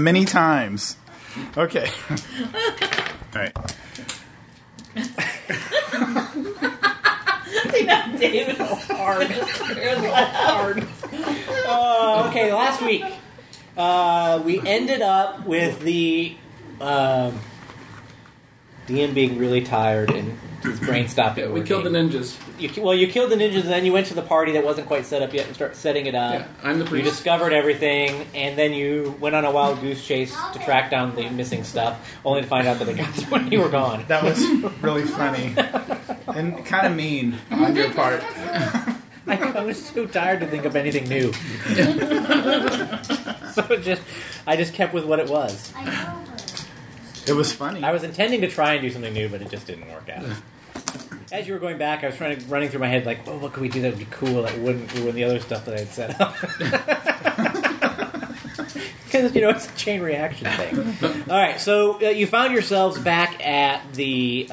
many times. Okay. All right. See, now David is hard. Okay, last week we ended up with the Dean being really tired and his brain stopped working. We killed the ninjas. You killed the ninjas, and then you went to the party that wasn't quite set up yet and started setting it up. Yeah, I'm the priest. You discovered everything, and then you went on a wild goose chase to track down the missing stuff, only to find out that they got when you were gone. That was really funny. And kind of mean on your part. I was too tired to think of anything new. So I just kept with what it was. It was funny. I was intending to try and do something new, but it just didn't work out. As you were going back, I was running through my head like, oh, what could we do that would be cool that wouldn't ruin the other stuff that I had set up? Because, it's a chain reaction thing. All right, so you found yourselves back at the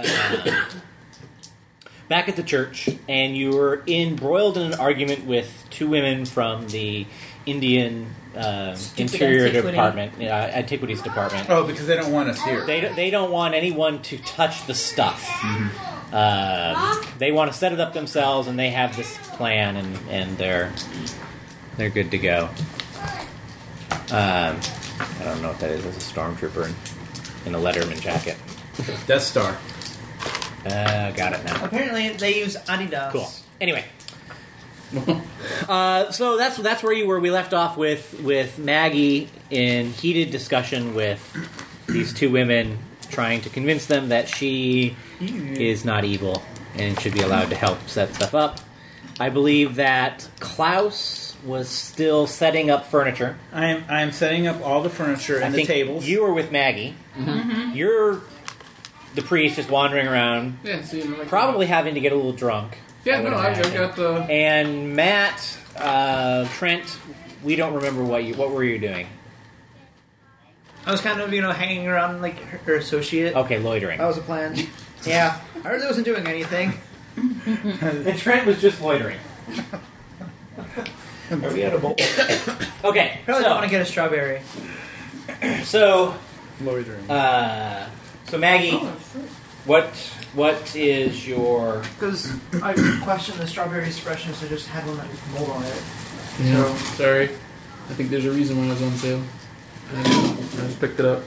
church, and you were embroiled in an argument with two women from the Indian Interior Department, Antiquities Department. Oh, because they don't want us here. They don't want anyone to touch the stuff. Mm-hmm. They want to set it up themselves, and they have this plan, and they're good to go. I don't know what that is. It's a stormtrooper in a Letterman jacket. Death Star. Got it now. Apparently, they use Adidas. Cool. Anyway. So that's where you were. We left off with Maggie in heated discussion with these two women, trying to convince them that she is not evil and should be allowed to help set stuff up. I believe that Klaus was still setting up furniture. I am setting up all the furniture and the tables. You were with Maggie. Mm-hmm. You're the priest, just wandering around, probably having to get a little drunk. Yeah, no, I've got the... And Matt, Trent, we don't remember what were you doing? I was kind of, hanging around like her associate. Okay, loitering. That was a plan. Yeah, I really wasn't doing anything. And Trent was just loitering. Are we at a bowl? Okay, Probably don't want to get a strawberry. So, loitering. So Maggie, what is your... Because I questioned the strawberry's freshness. I just had one that with mold on it. Yeah, sorry. I think there's a reason why it was on sale. I just picked it up.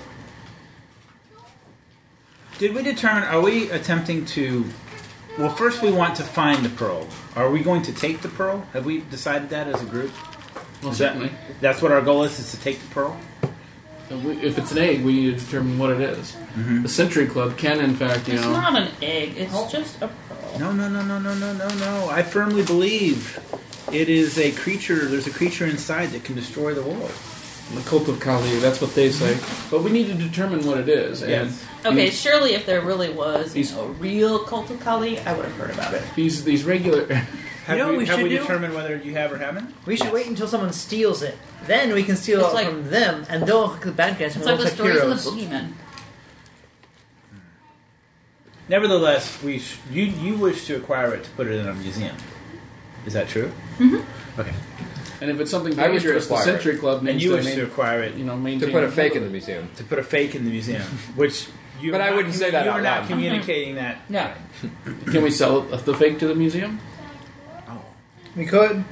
Did we determine, are we attempting to... Well, first we want to find the pearl. Are we going to take the pearl? Have we decided that as a group? Well, certainly. That's what our goal is to take the pearl? If it's an egg, we need to determine what it is. Mm-hmm. The Century Club can, in fact, It's not an egg. It's just a pearl. No. I firmly believe it is a creature. There's a creature inside that can destroy the world. The cult of Kali, that's what they say. But we need to determine what it is. Yes. Okay, surely if there really was a real cult of Kali, I would have heard about it. These regular... Have we determined whether you have or haven't? We should wait until someone steals it. Then we can steal it from them, and they'll look the bad guys and It's we'll like the look like stories heroes. of the boogeyman. Nevertheless, you wish to acquire it to put it in a museum. Is that true? Mm-hmm. Okay. And if it's something I wish to dangerous, the acquire Century Club needs And you to wish to acquire it, maintain... To put a fake in the museum. To put a fake in the museum, which you. But I wouldn't say that You out are not loud. communicating that. No. Can we sell the fake to the museum? We could.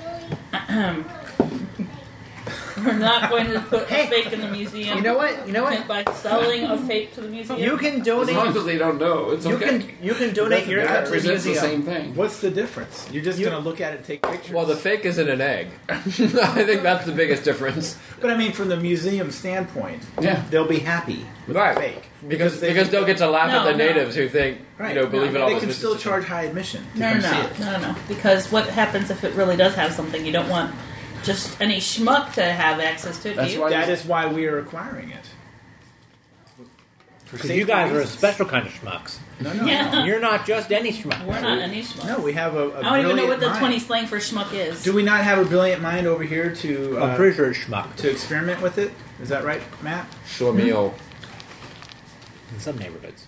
We're not going to put a fake in the museum. You know what? By selling a fake to the museum. You can donate. As long as they don't know, it's okay. You can donate your cut to the Represents the museum. same thing. What's the difference? You're just going to look at it and take pictures. Well, the fake isn't an egg. I think that's the biggest difference. But I mean, from the museum standpoint, they'll be happy with the fake. Because they'll get to laugh at the natives who think, believe in all They this can still mysticism. charge high admission to No. come see it. No. Because what happens if it really does have something? You don't want just any schmuck to have access to it, do you? That is why we are acquiring it. Because you guys are a special kind of schmucks. No. Yeah. You're not just any schmuck. We're not any schmuck. No, we have a I don't even know what the mind. 20 slang for schmuck is. Do we not have a brilliant mind over here to... I'm pretty sure it's schmuck. To experiment with it? Is that right, Matt? Schlemiel. In some neighborhoods.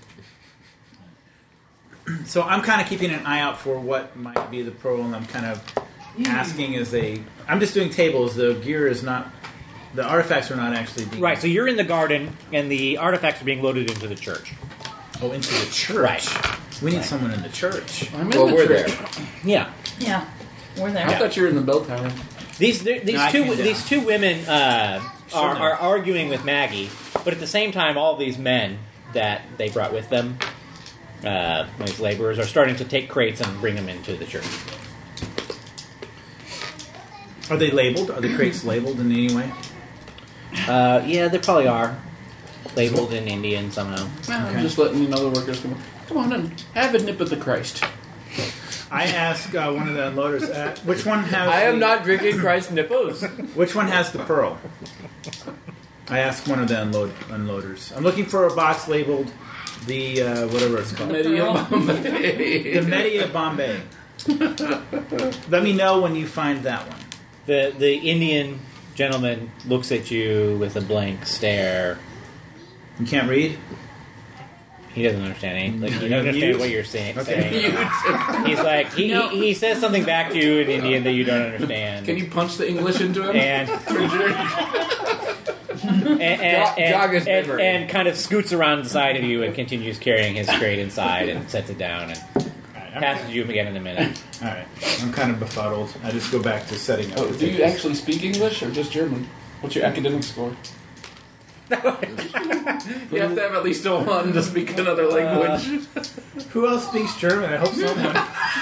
So I'm kind of keeping an eye out for what might be the pearl, and I'm kind of asking I'm just doing tables. The gear is not The artifacts are not actually being... Right, so you're in the garden, and the artifacts are being loaded into the church. Oh, into the church. Right. We need someone in the church. I'm in the we're church. there. Yeah. Yeah, we're there. I thought you were in the bell tower. These I came down. two women Sure. are arguing with Maggie, but at the same time, all of these men that they brought with them, these laborers, are starting to take crates and bring them into the church. Are they labeled? Are the crates labeled in any way? Yeah, they probably are labeled in Indian somehow. I'm just letting you know the workers come on and have a nip of the Christ. I ask one of the unloaders, which one has I am the- not drinking Christ nipples. Which one has the pearl? I ask one of the unloaders. I'm looking for a box labeled the, whatever it's called. The Media Bombay. Let me know when you find that one. The Indian gentleman looks at you with a blank stare. You can't read? He doesn't understand anything. Like, he You're doesn't understand mute? what you're saying. Okay. He's like, he says something back to you in Indian that you don't understand. Can you punch the English into him? And Jog his memory. and kind of scoots around the side of you and continues carrying his crate inside and sets it down and passes you again in a minute. Alright. I'm kind of befuddled. I just go back to setting up. Oh, do you actually speak English or just German? What's your academic score? You have to have at least a 1 to speak another language. Who else speaks German? I hope someone.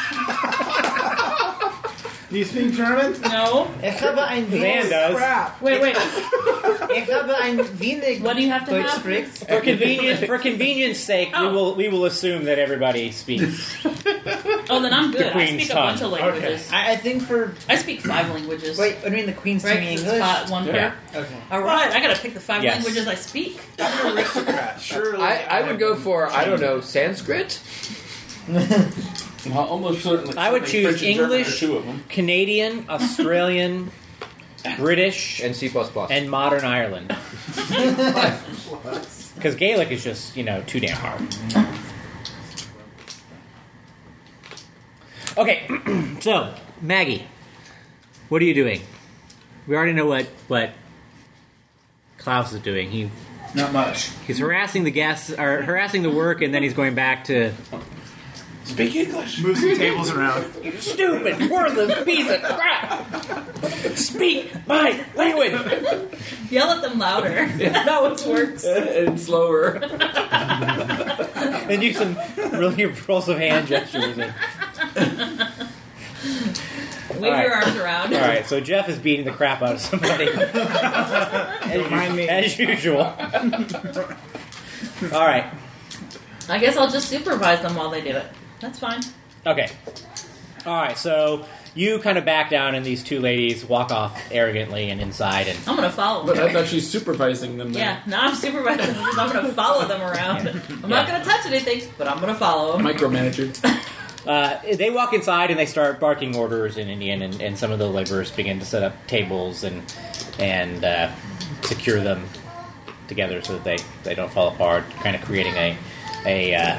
Do you speak German? No. Ich habe ein Van wenig. does. Crap. Wait. Ich habe ein wenig. What do you have to Deutsch have? spricht. For convenience sake, we will assume that everybody speaks. Oh, then I'm good. I Queen's speak a bunch of tongue. languages. I think for. I speak 5 languages. Wait, I mean the Queen's Right, speaking 'cause English. it's one Yeah. pair. Okay. All right, I gotta pick the 5 Yes. languages I speak. Aristocrat. Surely. I would go for, I don't know, Sanskrit? Almost certainly. I would choose French and German are English, 2 of them. Canadian, Australian, British, And C++. and modern Ireland. Because Gaelic is just, too damn hard. Okay, so, Maggie, what are you doing? We already know what Klaus is doing. Not much. He's harassing the guests, or harassing the work, and then he's going back to... Speak English. Move some tables around. You stupid, worthless piece of crap! Speak my language! Yell at them louder. That always works. And slower. And do some really repulsive hand gestures. Wave your arms around. All right, so Jeff is beating the crap out of somebody. Remind me. As usual. All right. I guess I'll just supervise them while they do it. That's fine. Okay. All right, so you kind of back down, and these two ladies walk off arrogantly and inside. And I'm gonna follow But them. I thought she's supervising them. Yeah, now I'm supervising them because I'm gonna follow them around. I'm not gonna touch anything, but I'm gonna follow them. Micromanager. they walk inside, and they start barking orders in Indian, and some of the laborers begin to set up tables and secure them together so that they don't fall apart, kind of creating a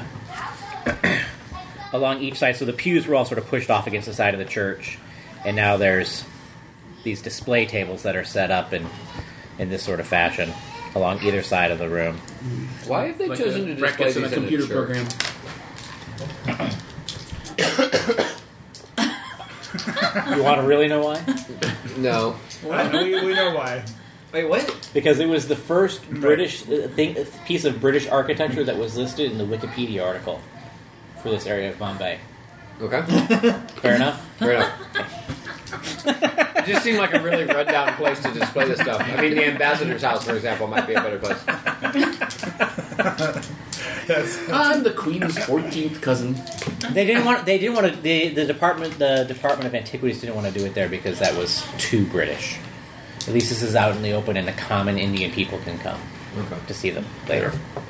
along each side. So the pews were all sort of pushed off against the side of the church, and now there's these display tables that are set up in this sort of fashion along either side of the room. Why have they Like chosen to display brackets in these a in computer a church? program. You want to really know why? No. We know why. Wait, what? Because it was the first British piece of British architecture that was listed in the Wikipedia article for this area of Bombay. Okay. Fair enough? Fair enough. It just seemed like a really run-down place to display this stuff. I mean, the ambassador's house, for example, might be a better place. I'm the Queen's 14th cousin. They didn't want to. The Department of Antiquities didn't want to do it there because that was too British. At least this is out in the open, and the common Indian people can come to see them later.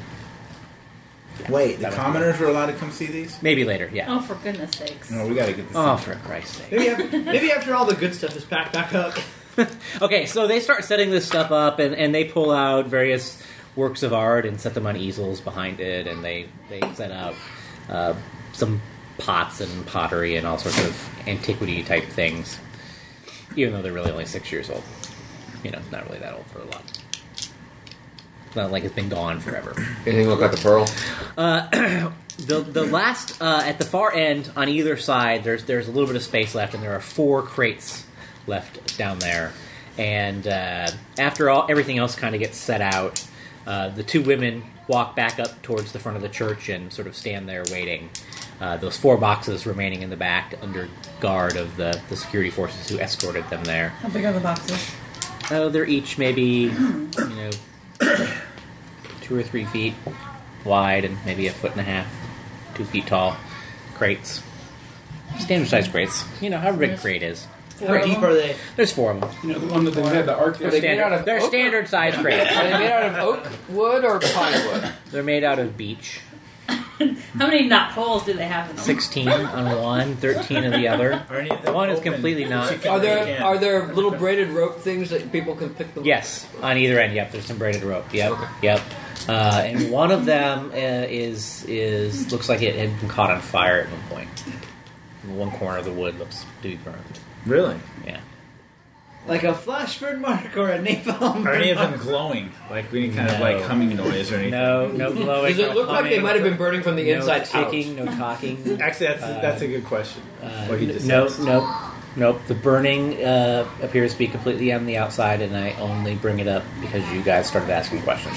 Wait, the commoners are allowed to come see these? Maybe later, yeah. Oh, for goodness sakes. No, we gotta get this. Oh, for Christ's sake. Maybe after all the good stuff is packed back up. Okay, so they start setting this stuff up, and they pull out various works of art and set them on easels behind it, and they set out some pots and pottery and all sorts of antiquity-type things, even though they're really only 6 years old. not really that old for a lot. It's not like it's been gone forever. Anything look like a pearl? The last at the far end on either side, there's a little bit of space left, and there are 4 crates left down there. And after everything else kind of gets set out, the 2 women walk back up towards the front of the church and sort of stand there waiting. Those 4 boxes remaining in the back under guard of the security forces who escorted them there. How big are the boxes? Oh, they're each maybe 2 or 3 feet wide and maybe 1.5 feet, 2 feet tall crates. Standard size crates. However big a crate is. How deep are they? There's 4 of them. The one that they had the arc. They're standard size crates. Are they made out of oak wood or pine wood? They're made out of beech. How many knot holes do they have in them? 16 on one, 13 on the other. Are any of them One is open? completely not. Are there little braided rope things that people can pick them? Yes, on either end. Yep, there's some braided rope. Yep, Okay. yep. And one of them looks like it had been caught on fire at one point. One corner of the wood looks to be burned. Really? Yeah. Like a flash burn mark or a napalm? Are any of them glowing? Like any kind of like humming noise or anything? No glowing. Does it no look like they humming, might have been burning from the no inside ticking, no talking. Actually, that's a good question. What you just Nope, said. nope. The burning appears to be completely on the outside, and I only bring it up because you guys started asking questions.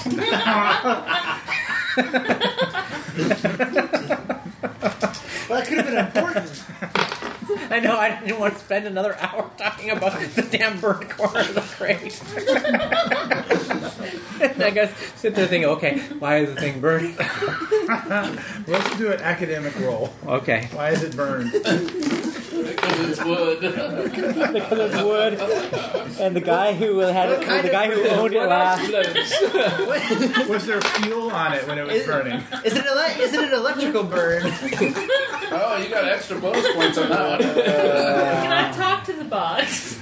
Well, that could have been important. I know, I didn't want to spend another hour talking about the damn burnt corner of the crate. And I guess sit there thinking, okay, why is the thing burning? Let's do an academic roll. Okay. Why is it burned? Because it's wood. Because it's wood. And the guy who owned it last. Was there fuel on it when it was burning? Is it an electrical burn? Oh, you got extra bonus points on that one. Can I talk to the box?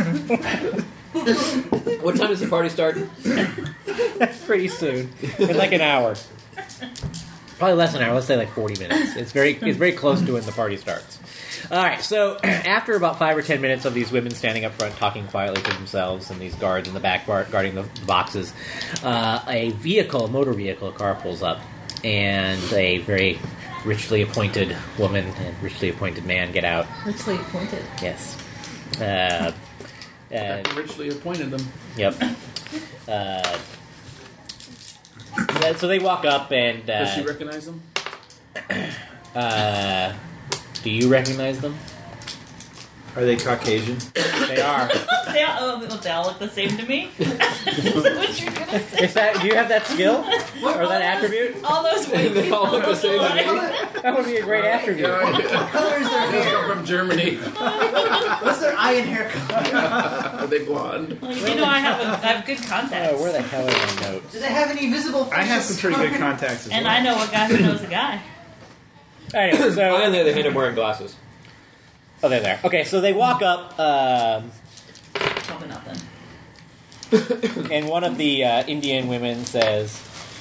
What time does the party start? That's pretty soon. In like an hour. Probably less than an hour. Let's say like 40 minutes. It's very close to when the party starts. All right. So after about 5 or 10 minutes of these women standing up front talking quietly to themselves and these guards in the back guarding the boxes, a motor vehicle, a car pulls up, and a very richly appointed woman and richly appointed man get out. Richly appointed. Yes. Richly appointed them. Yep. So they walk up and... Does she recognize them? Do you recognize them? Are they Caucasian? They are. They all look the same to me. Is that what you're gonna say? Do you have that skill? Or that attribute? All those white They people all look the same to me. That would be a great attribute. What color is their They hair? come from Germany. What's their eye and hair color? Are they blonde? Well, I have good contacts. Oh, where the hell are my notes? Do they have any visible facial I have some pretty good contacts as And well. I know a guy who knows a guy. Anyway, I, on so... the other hand, am wearing glasses. Oh, they're there. Okay, so they walk up, Probably not then. and one of the Indian women says,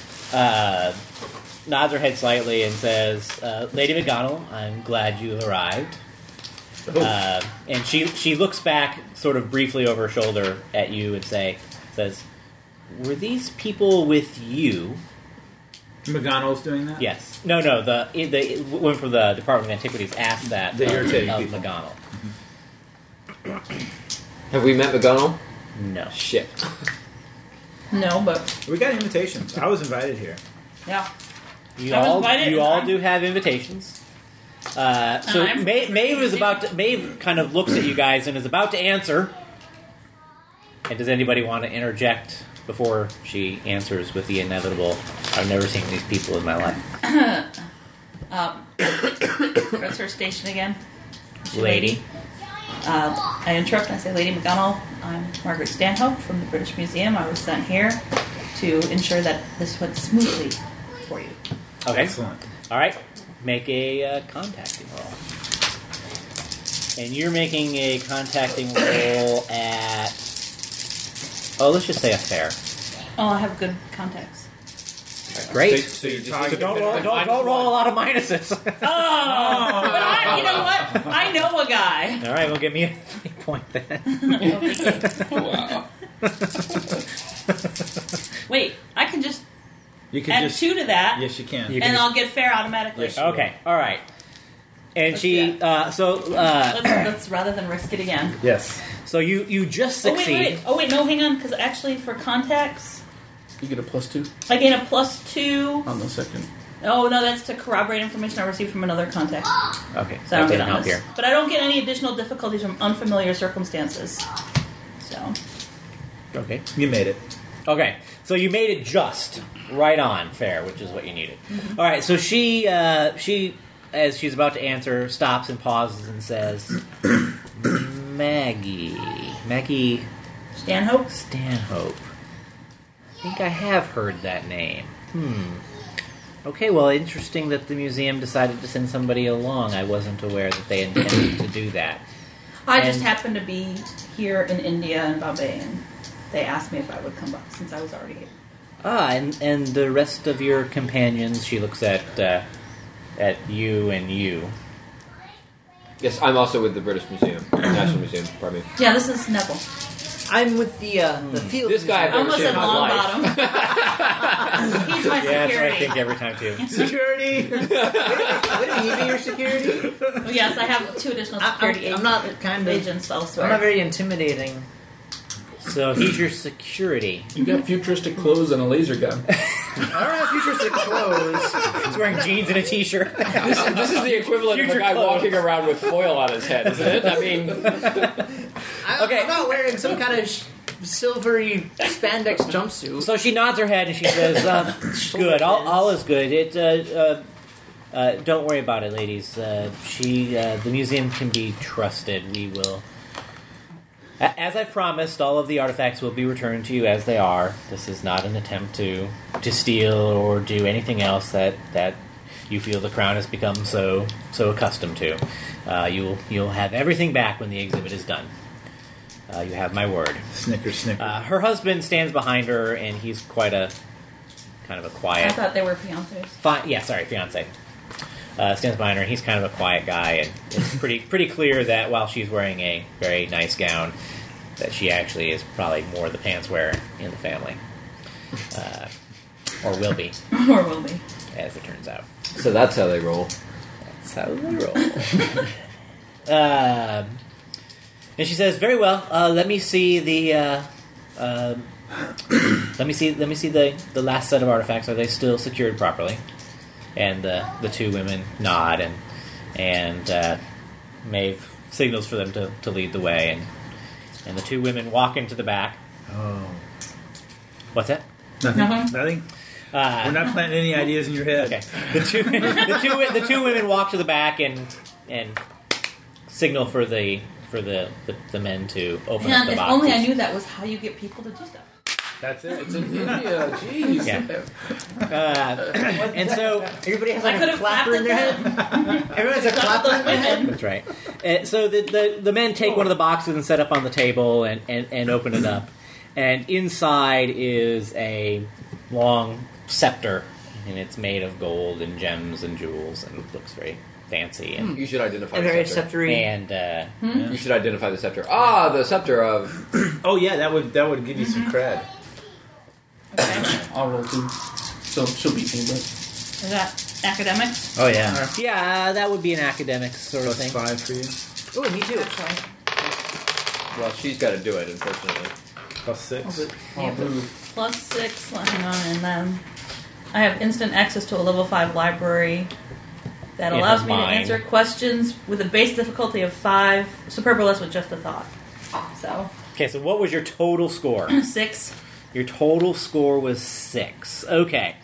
nods her head slightly and says, Lady McGonagall, I'm glad you arrived. And she looks back sort of briefly over her shoulder at you and says, were these people with you? McGonagall's doing that? Yes. No, the woman from the Department of Antiquities asked that The of irritating people. McGonagall. Have we met McGonagall? No. Shit. No, but We got invitations. I was invited here. yeah. You I was all invited, you and all I'm- do have invitations. So I'm- Maeve kind of looks at you guys and is about to answer. And does anybody want to interject before she answers with the inevitable? I've never seen these people in my life. What's her station again? Lady. I interrupt and I say, Lady McGonagall, I'm Margaret Stanhope from the British Museum. I was sent here to ensure that this went smoothly for you. Okay. Excellent. All right. Make a contacting roll. And you're making a contacting roll at... Oh, let's just say a fair. Oh, I have good contacts. Great. So you So don't roll a lot of minuses. Oh! But you know what? I know a guy. All right, well, give me a point then. Wow. Wait, I can just You can add just 2 to that, Yes, you can. You- and I'll get fair automatically. Yes. Okay, all right. And Let's she, do let's rather than risk it again. Yes. so you just Oh succeed. wait. Oh wait, no, hang on, because actually for contacts, You get a +2 I gain a +2. on the second. Oh no, that's to corroborate information I received from another contact. Okay, So I don't that get didn't on help this. here. But I don't get any additional difficulties from unfamiliar circumstances. So Okay. You made it. Okay, so you made it just right on fair, which is what you needed. All right, so she, as she's about to answer, stops and pauses and says, Maggie Stanhope. Stanhope. I think I have heard that name. Okay, well, interesting that the museum decided to send somebody along. I wasn't aware that they intended to do that. I just And- happened to be here in India and Bombay, and they asked me if I would come back since I was already here. And the rest of your companions, she looks at you and you. Yes, I'm also with the British Museum, National Museum. Pardon me. Yeah, this is Neville. I'm with the field. This guy I've I never almost seen in said my long life. bottom. He's my Yeah, that's what I security. think every time, too. Security. Wouldn't he be your security? Oh, yes, I have 2 additional security I'm not kind of. agents elsewhere. I'm not very intimidating. So he's your security. You got futuristic clothes and a laser gun. I don't have futuristic clothes. He's wearing jeans and a t-shirt. This is the equivalent of a Future guy clothes. walking around with foil on his head, isn't it? I mean, Okay. I'm not wearing some kind of silvery spandex jumpsuit. So she nods her head and she says, "Good, all is good. Don't worry about it, ladies. The museum can be trusted. We will, as I promised, all of the artifacts will be returned to you as they are. This is not an attempt to steal or do anything else that you feel the crown has become so accustomed to. You'll have everything back when the exhibit is done. You have my word." Snicker, snicker. Her husband stands behind her, and he's quite a kind of a I quiet. thought they were fiancés. Fiance. Stands behind her, and he's kind of a quiet guy, and it's pretty clear that while she's wearing a very nice gown, that she actually is probably more the pants wearer in the family, or will be, Or will be. as it turns out. so that's how they roll. That's how they roll. And she says, "Very well. Let me see the. Let me see the last set of artifacts. Are they still secured properly?" And the 2 women nod, and Maeve signals for them to lead the way, and the 2 women walk into the back. Oh. What's that? Nothing. Nothing. We're not planting any ideas in your head. Okay. The two women walk to the back and signal for the men to open up Man, the if boxes. only I knew that was how you get people to do stuff. That's it. It's in India. Jeez. Yeah. And so Everybody has I like could a have clapper in their head. Everyone has a Clap clapper those in their head. women. that's right. So the men take one of the boxes and set up on the table and open it up, and inside is a long scepter, and it's made of gold and gems and jewels, and it looks very fancy and. You should identify A the very scepter. sceptery. And You should identify the scepter. Ah, the scepter of... Oh yeah, that would give you some cred. Okay. I'll roll 2. So she'll beat me, but... Is that academics? Oh yeah. yeah, that would be an academic sort of Plus thing. 5 for you. Oh, me too. Actually. Well, she's got to do it, unfortunately. Plus 6. Yeah, +6, hang on, and then I have instant access to a level 5 library that In allows her me to mind. answer questions with a base difficulty of 5, superfluous with just a thought. So, Okay, so what was your total score? 6. Your total score was 6. Okay.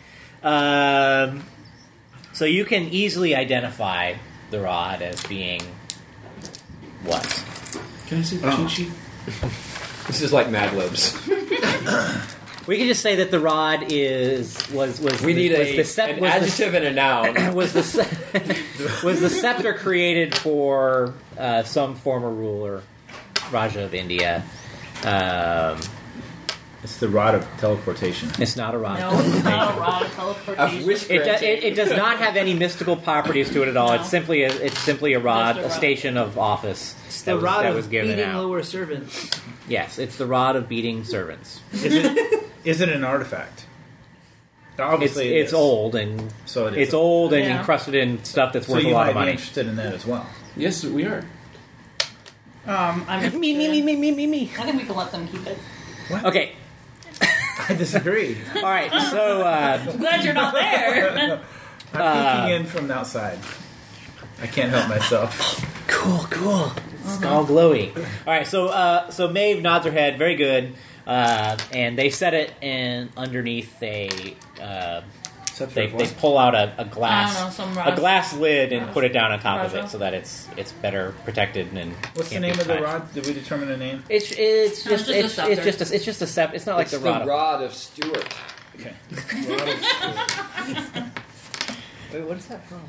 So you can easily identify the rod as being what? Can I see the cheat sheet? This is like Mad Libs. We can just say that the rod was We need was an adjective and a noun. was the scepter created for some former ruler, Raja of India, It's the rod of teleportation. It's not a rod. No, it's not a rod of teleportation. It does not have any mystical properties to it at all. No. It's simply a rod, Just a a station of office. It's the rod that of was given beating out. lower servants. Yes, it's the rod of beating servants. Is it an artifact? Obviously, it It's is. old and So it is. it's old and Yeah. encrusted in stuff that's So worth a you lot might of money. be interested in that as well. Yes, we are. I'm Me. I think we can let them keep it. Okay, I disagree. all right. So I'm glad you're not there. I'm peeking in from the outside. I can't help myself. cool. It's all glowy. All right. So Maeve nods her head. Very good. And they set it in underneath a. They pull out a glass I don't know, some rod. a glass lid and put it down on top of Raja? it so that it's better protected and What's the can't name be of the touched. rod? Did we determine a name? It's No, just it's just a scepter. it's just a scepter. It's not like It's the rod. of Stewart. Okay. Wait, what is that from?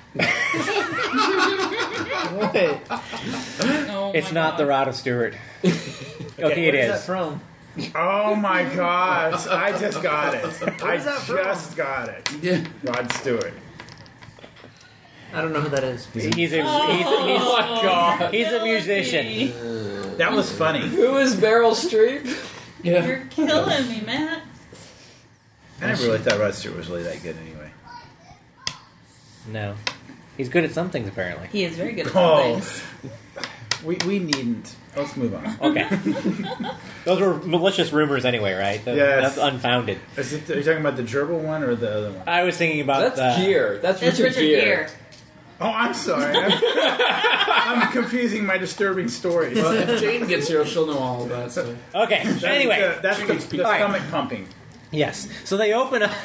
Oh It's my not God. the rod of Stewart. Okay, it What is that is. from? Oh my gosh! I just got it. I is that from? just got it. Yeah. Rod Stewart. I don't know who that is. He's a Oh my god. he's a musician. That was funny. Who is Meryl Streep? Yeah. You're killing me, Matt. I never really thought Rod Stewart was really that good anyway. No, he's good at some things apparently. He is very good at some Oh. things. We needn't. Let's move on. Okay, those were malicious rumors anyway, right? Yes. That's unfounded. Are you talking about the gerbil one or the other one? I was thinking about That's Gere. That's That's Richard Gere. Oh, I'm sorry. I'm confusing my disturbing stories. Well, if Jane gets here, she'll know all of that. So. Okay. Anyway, that's the All right. stomach pumping. yes. So they open up.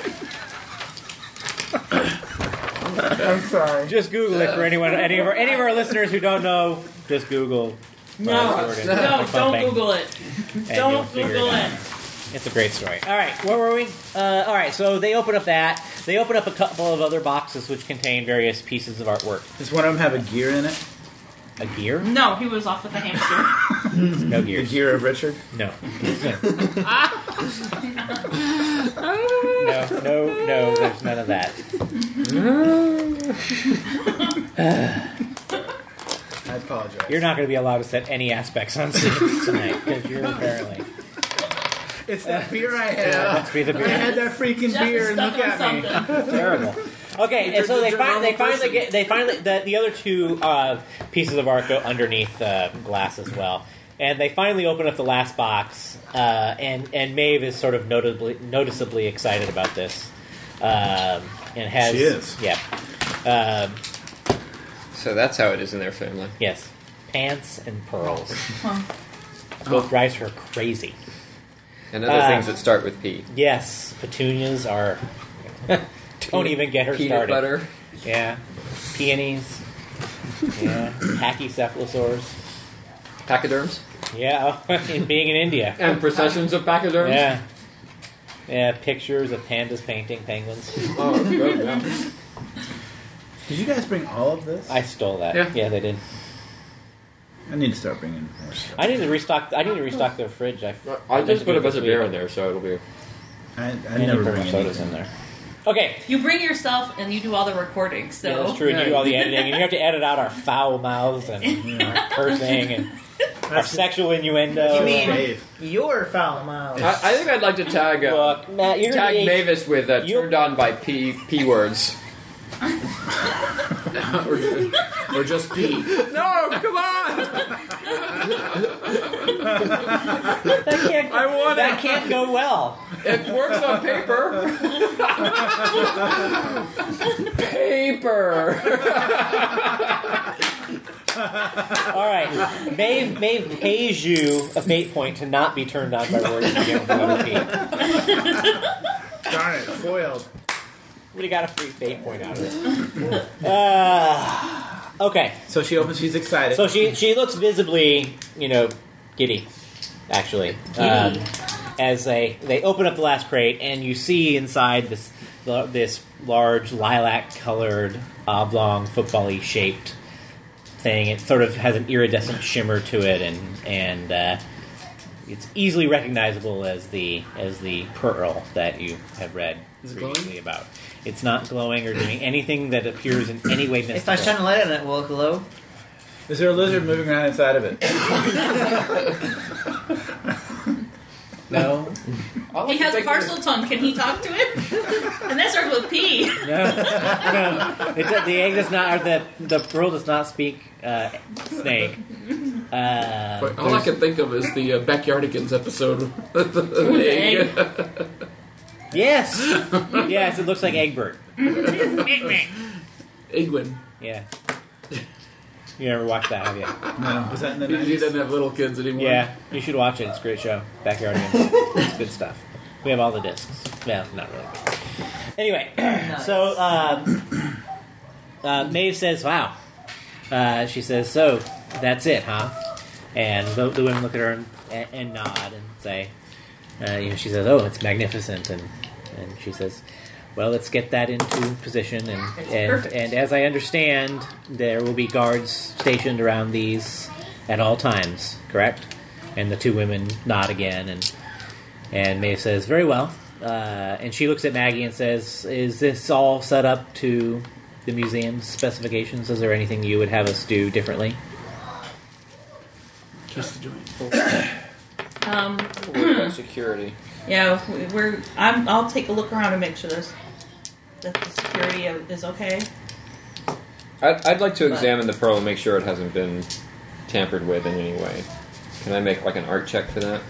I'm sorry. Just Google it for any of our listeners who don't know. Just Google. No, Rod Stewart and no, don't pumping, Google it. and you'll Don't figure Google out. it. It's a great story. All right, where were we? All right, so they open up that. They open up a couple of other boxes which contain various pieces of artwork. Does one of them have a gear in it? A gear? No, he was off with the hamster. No The gears. gear of Richard? No. No, there's none of that. I apologize. You're not going to be allowed to set any aspects on scenes tonight because you're apparently. It's that beer I had. Let's be the I beer. had that freaking Jeff beer is and stuck look on at me. something. Terrible. Okay, and so they finally get the other two pieces of art go underneath glass as well, and they finally open up the last box, and Maeve is sort of noticeably excited about this, and has She is. yeah, So that's how it is in their family. yes, pants and pearls Huh. both drives her crazy. And other things that start with P. Yes, petunias are. Don't even get her Peanut started. butter. Yeah, peonies. Yeah, pachycephalosaurs. Pachyderms. Yeah, being in India. And processions of pachyderms. Yeah. Yeah, pictures of pandas painting penguins. Oh, that's good, yeah. Did you guys bring all of this? I stole that. Yeah. They did. I need to start bringing more stuff. I need to restock their fridge. I just put a bunch of beer in there, so it'll be... I I never put bring more sodas anything. in there. Okay. You bring yourself and you do all the recording, so. Yeah, that's true. And you do all the editing, and you have to edit out our foul mouths and our cursing and our sexual innuendo. You mean Dave. your foul mouth? I think I'd like to tag Look, Matt, you're tag gonna be- Mavis with turned on by P words. Or just pee. No, come on! that can't go well. It works on paper. Paper. All right, Maeve pays you a fate point to not be turned on by words that begin with the letter P. Darn it, foiled. We got a free fate point out of it. Okay, So she opens, she's excited. so she looks visibly, giddy, actually. As they open up the last crate, and you see inside this large lilac-colored, oblong, football-y shaped thing. It sort of has an iridescent shimmer to it, and it's easily recognizable as the pearl that you have read previously about. It's not glowing or doing anything that appears in any way mystical. If I shine a light on it, will it glow? Is there a lizard moving around inside of it? No. He has parcel tongue. Can he talk to it? And that starts with P. No. The egg does not, or the pearl does not speak snake. But all I can think of is the Backyardigans episode. The egg. Yes. Yes, it looks like Egbert. Eggwin. Yeah. You never watched that, have you? No. Was that in the He 90s? doesn't have little kids anymore. Yeah, you should watch it. It's a great show. Backyardigans. It's good stuff. We have all the discs. Well, not really. Anyway, so Maeve says, wow. She says, so that's it, huh? And the women look at her and nod and say, she says, oh, it's magnificent. And she says, well, let's get that into position. And as I understand, there will be guards stationed around these at all times, correct? And the two women nod again. And Maeve says, very well. And she looks at Maggie and says, is this all set up to the museum's specifications? Is there anything you would have us do differently? Just the joint. What about security? Yeah, I'll take a look around and make sure that the security is okay. I'd like to examine the pearl and make sure it hasn't been tampered with in any way. Can I make like an art check for that?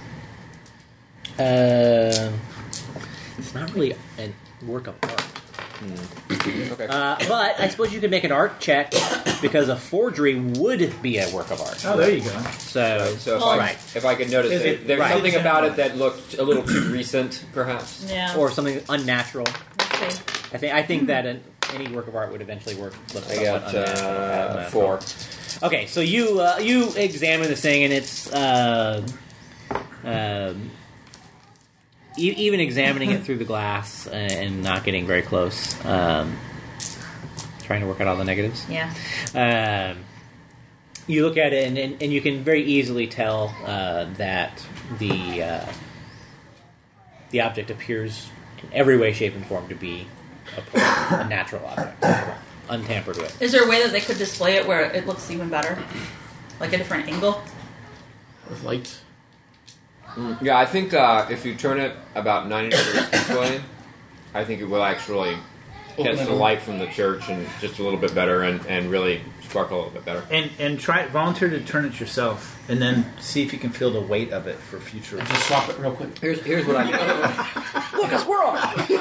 It's not really a work of art. Okay. But I suppose you could make an art check because a forgery would be a work of art. Oh, there you go. So, Right, so Well, if I could notice there's right. something about it that looked a little too recent, perhaps. Yeah. or something unnatural. Let's see. I think that any work of art would eventually look I somewhat got unnatural. 4. Okay, so you examine this thing, and it's even examining it through the glass and not getting very close. Trying to work out all the negatives. Yeah. You look at it, and you can very easily tell that the object appears in every way, shape, and form to be a natural object, untampered with. Is there a way that they could display it where it looks even better? Like a different angle? With light. Yeah, I think if you turn it about 90 degrees this way, I think it will actually catch the light from the church and just a little bit better and really sparkle a little bit better. And volunteer to turn it yourself, and then see if you can feel the weight of it for future. Just swap it real quick. Here's what I do. Look, a squirrel!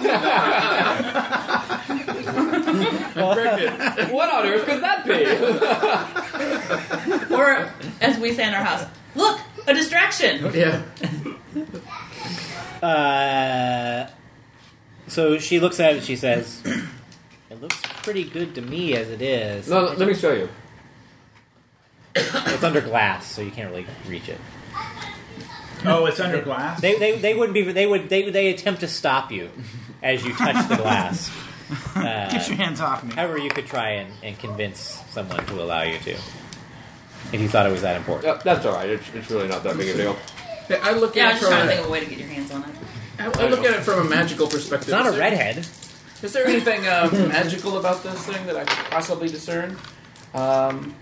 I'm pregnant. What on earth could that be? Or, as we say in our house, look, a distraction! Yeah. So she looks at it and she says, it looks pretty good to me as it is. No, let me show you. It's under glass, so you can't really reach it. Oh, it's under glass? They wouldn't be. They attempt to stop you as you touch the glass. Get your hands off me. However, you could try and convince someone to allow you to, if you thought it was that important. That's all right. It's really not that big a deal. Yeah, I look Yeah, I at was it just trying to from think of a way to get your hands on it. I look at it from a magical perspective. It's not a Is there- redhead. Is there anything magical about this thing that I could possibly discern? I'm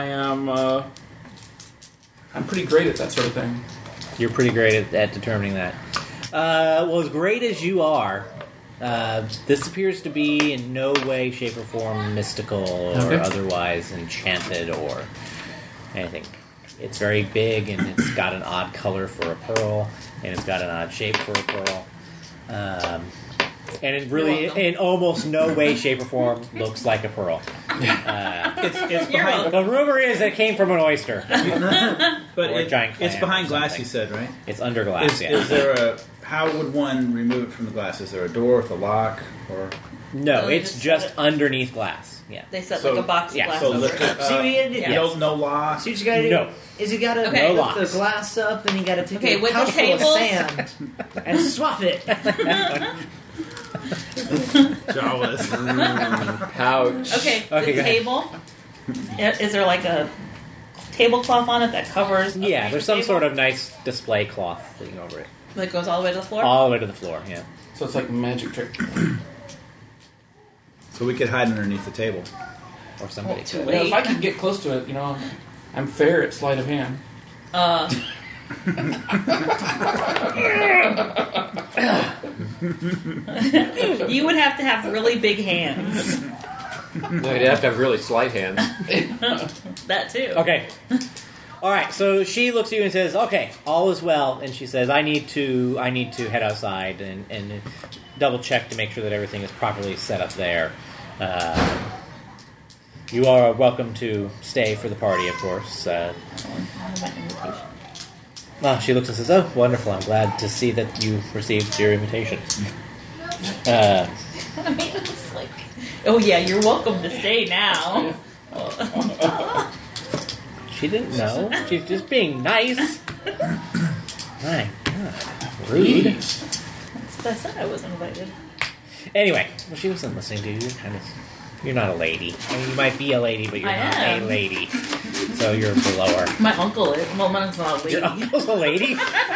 pretty great at that sort of thing. You're pretty great at determining that. Well, as great as you are, this appears to be in no way, shape, or form mystical or Okay. otherwise enchanted or anything. It's very big, and it's got an odd color for a pearl, and it's got an odd shape for a pearl. And it really, in almost no way, shape, or form, looks like a pearl. It's behind, The rumor is that it came from an oyster. but or a giant it's clam behind or glass. something. You said, right? It's under glass, Is there how would one remove it from the glass? Is there a door with a lock, or No, So they it's just just set it- underneath glass. Yeah. They set So- like a box of yeah, glass so over lift it. it up? See what you gotta do? Yeah. no lock? See what you gotta do? No. Is you gotta Okay. No lift the locks. glass up and you gotta take Okay, a with the pouch full of tables? sand and swap it. Jawas. Pouch. Okay, Okay, the go ahead. table. Is there like a tablecloth on it that covers. Yeah, there's some sort of nice display cloth sitting over it. That goes all the way to the floor? All the way to the floor, yeah. So it's like a magic trick. So we could hide underneath the table. Or somebody too could. late. If I could get close to it, I'm fair at sleight of hand. You would have to have really big hands. No, you'd have to have really slight hands. That too. Okay. All right. So she looks at you and says, "Okay, all is well." And she says, "I need to head outside and double check to make sure that everything is properly set up there. You are welcome to stay for the party, of course." She looks and says, "Oh, wonderful! I'm glad to see that you received your invitation." I mean, it's like, oh yeah, you're welcome to stay now. She didn't know. She's just being nice. My God, rude. I said I was invited. Anyway, well, she wasn't listening to you. You're not a lady. I mean, you might be a lady, but you're not a lady. So you're below her. My uncle is. Well, mine's not a lady. Your uncle's a lady?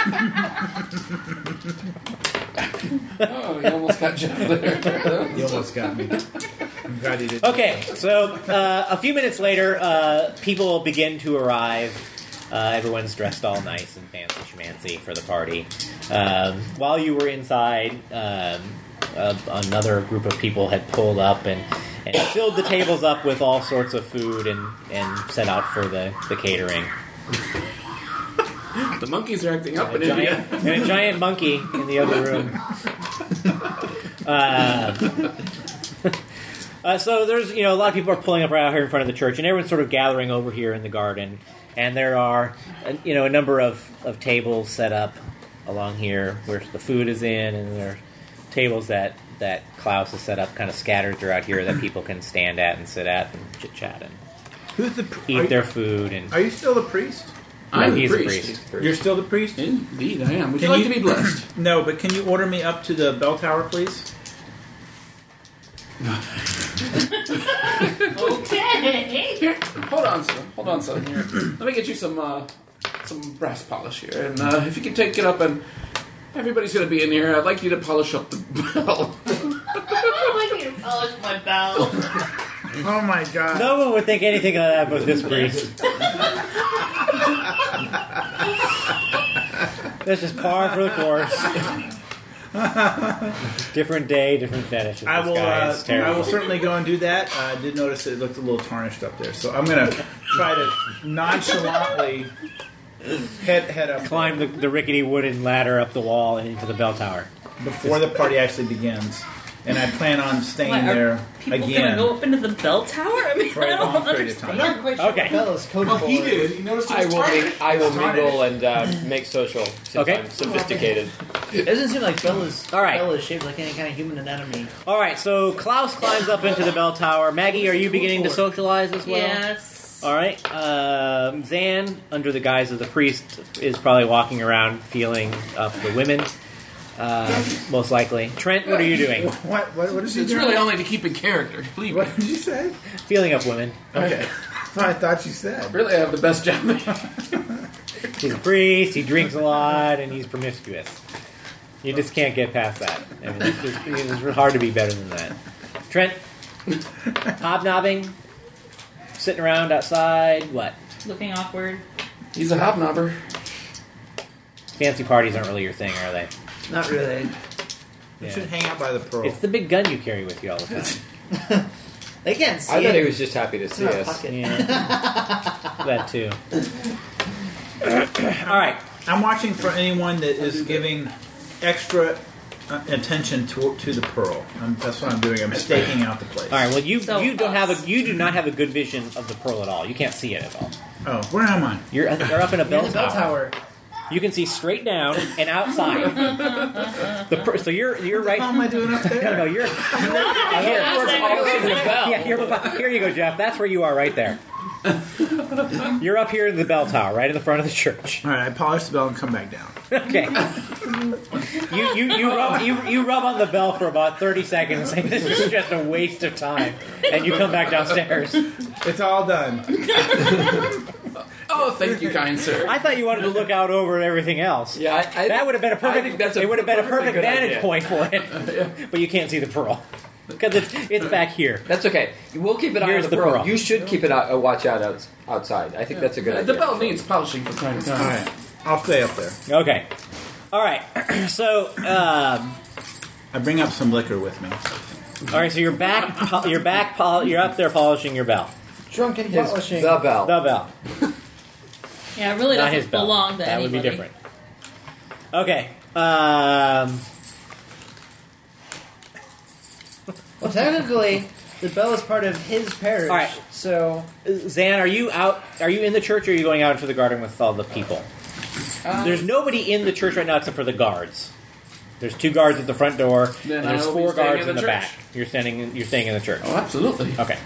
Oh, you almost got Jeff there. You almost got me. I'm glad you did. Okay, so a few minutes later, people begin to arrive. Everyone's dressed all nice and fancy schmancy for the party. While you were inside, another group of people had pulled up and filled the tables up with all sorts of food and set out for the catering. The monkeys are acting up in And India. a giant monkey in the other room. So there's, a lot of people are pulling up right out here in front of the church, and everyone's sort of gathering over here in the garden. And there are, a number of tables set up along here where the food is in, and there are tables that Klaus has set up kind of scattered throughout here that people can stand at and sit at and chit-chat and eat their food. And Are you still the priest? I'm he's the a priest. You're still the priest? Indeed, I am. Would you Can like you- to be blessed? No, but can you order me up to the bell tower, please? Okay. Here, hold on, son. Here, let me get you some brass polish here, and if you can take it up, and everybody's going to be in here. I'd like you to polish up the bell. I need to polish my bell. Oh my God! no one would think anything of that but this priest. This is par for the course. Different day, different fetish. I will. It's I terrible. will certainly go and do that. I did notice that it looked a little tarnished up there, so I'm going to try to nonchalantly head up Climb the rickety wooden ladder up the wall and into the bell tower. before the party actually begins, and I plan on staying Why, are there People again. gonna go up into the bell tower? I mean, For a I don't long period of understand. time. I'm not quite sure Okay. what Bella's code Well, for. he did. He noticed he I was will tarnished. mingle and make social since Okay. I'm sophisticated. It doesn't seem like Bella's All right. Bella's shaped like any kind of human anatomy. All right, so Klaus climbs up into the bell tower. Maggie, are you beginning to socialize as well? Yes. All right. Zan, under the guise of the priest, is probably walking around feeling up the women, most likely. Trent, what are you doing? What is he It's doing? really only to keep in character. Believe me. What did you say? Feeling up women. Okay, I thought you said. Really, I have the best job there. He's a priest, he drinks a lot, and he's promiscuous. You just can't get past that. I mean, it's hard to be better than that. Trent, hobnobbing, sitting around outside, what? Looking awkward. He's a hobnobber. Fancy parties aren't really your thing, are they? Not really. You Yeah. should hang out by the pearl. It's the big gun you carry with you all the time. They can't see I thought it. he was just happy to It's see in our us. pocket. Yeah. That too. All right. I'm watching for anyone that is giving extra attention to the pearl. That's what I'm doing. I'm staking out the place. All right. Well, you So do us. not have a good vision of the pearl at all. You can't see it at all. Oh, where am I? You're up in a bell Bell tower. You can see straight down and outside. So you're right. How am I doing up there? No, you're here. Yeah, here you go, Jeff. That's where you are, right there. You're up here in the bell tower, right in the front of the church. All right, I polish the bell and come back down. Okay. You rub on the bell for about 30 seconds, saying this is just a waste of time, and you come back downstairs. It's all done. Oh, thank you, kind sir. I thought you wanted to look out over everything else. Yeah, That would have been a I perfect. think that's It would have been a perfectly perfect good vantage idea. point for it, but you can't see the pearl because it's back here. That's okay. We'll keep an eye on Here's the the pearl. pearl. You should keep a watch out outside. I think that's a good idea. The bell needs polishing from time to All time. right, I'll stay up there. Okay, all right. So, I bring up some liquor with me. all right. So you're back. You're up there polishing your bell. Drunken His- polishing. the bell. The bell. Yeah, it really Not his doesn't bell. belong to That anybody. would be different. Okay. Well, technically, the bell is part of his parish. All right. So Zan, are you out? Are you in the church, or are you going out into the garden with all the people? There's nobody in the church right now except for the guards. There's 2 guards at the front door, Then and there's I will be 4 staying guards in in the the church. back. You're staying in the church. Oh, absolutely. Okay.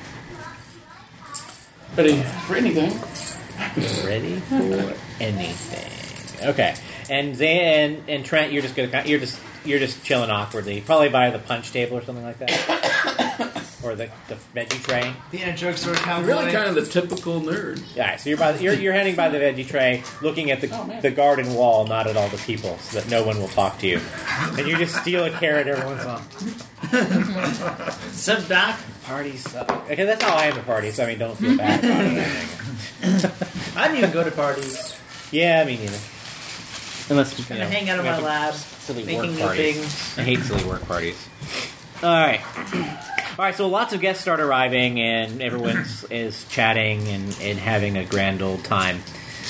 Ready for anything. Ready for anything? Okay. And Zan and Trent, you're just chilling awkwardly, probably by the punch table or something like that, or the veggie tray. the inner drugstore cowboy. Really kind of the typical nerd. All right, so you're heading by the veggie tray, looking at the garden wall, not at all the people, so that no one will talk to you. And you just steal a carrot every once in a while. Sit back. Parties suck. Okay, that's how I am at parties. So, I mean, don't feel bad about it. I didn't even go to parties. Yeah, me neither. Unless you Gonna hang out in we have my lab, silly making work new parties. things. I hate silly work parties. All right. All right, so lots of guests start arriving, and everyone is chatting and having a grand old time.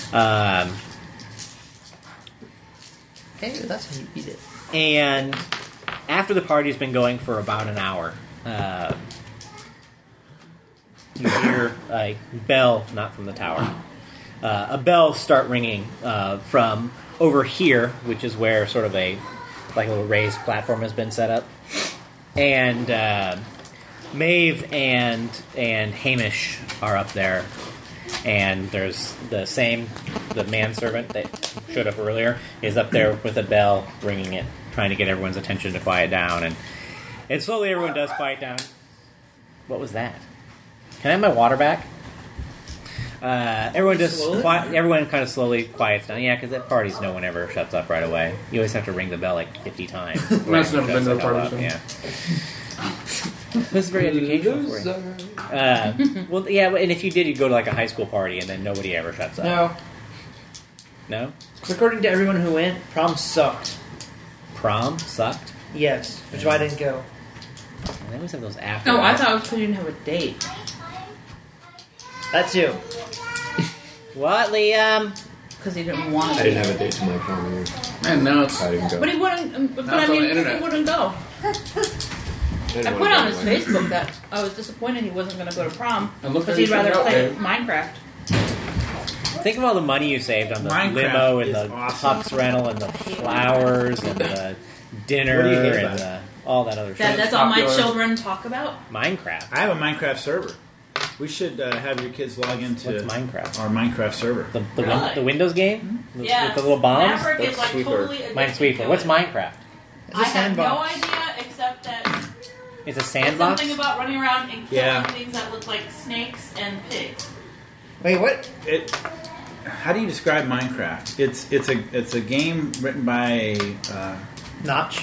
Hey, that's how you eat it. And after the party's been going for about an hour, you hear a bell, not from the tower, a bell start ringing from over here, which is where sort of a little raised platform has been set up. And Maeve and Hamish are up there, and there's the manservant that showed up earlier is up there with a bell, ringing it, trying to get everyone's attention to quiet down, and slowly everyone does quiet down. What was that? Can I have my water back? Everyone kind of slowly quiets down. Yeah, because at parties, no one ever shuts up right away. You always have to ring the bell like 50 times. before That's everyone never been shuts to a the hell party, up. so. Yeah. This is very educational for you. Well, yeah, and if you did, you'd go to like a high school party, and then nobody ever shuts up. No, No? because according to everyone who went, prom sucked. Prom sucked? Yes, which is why I didn't go. And they always have those after. Oh, I thought it was because you didn't have a date. That too. What, Liam? Because he didn't want I to. didn't have a date to my prom either. Man, now it's... I didn't go. But he wouldn't. But That's I on mean, the internet. he wouldn't go. Didn't I wanna put go on his anyway. Facebook that I was disappointed he wasn't going to go to prom And look because how he'd you rather turned out, play Dave. Minecraft. Think of all the money you saved on the Minecraft limo and is the awesome. pups rental and the flowers and the dinner What do you hate and about all that other That, shit. that's all my popular. children talk about. Minecraft. I have a Minecraft server. We should have your kids log into What's Minecraft? our Minecraft server. Really? The Windows game? With Yeah. the little bombs? Maverick is like Sweeper. totally addicted Minesweeper. to What's it. Minecraft? It's a I have no sandbox. idea except that It's a it's sandbox? something about running around and killing Yeah. things that look like snakes and pigs. Wait, what? How do you describe Minecraft? It's a game written by Notch.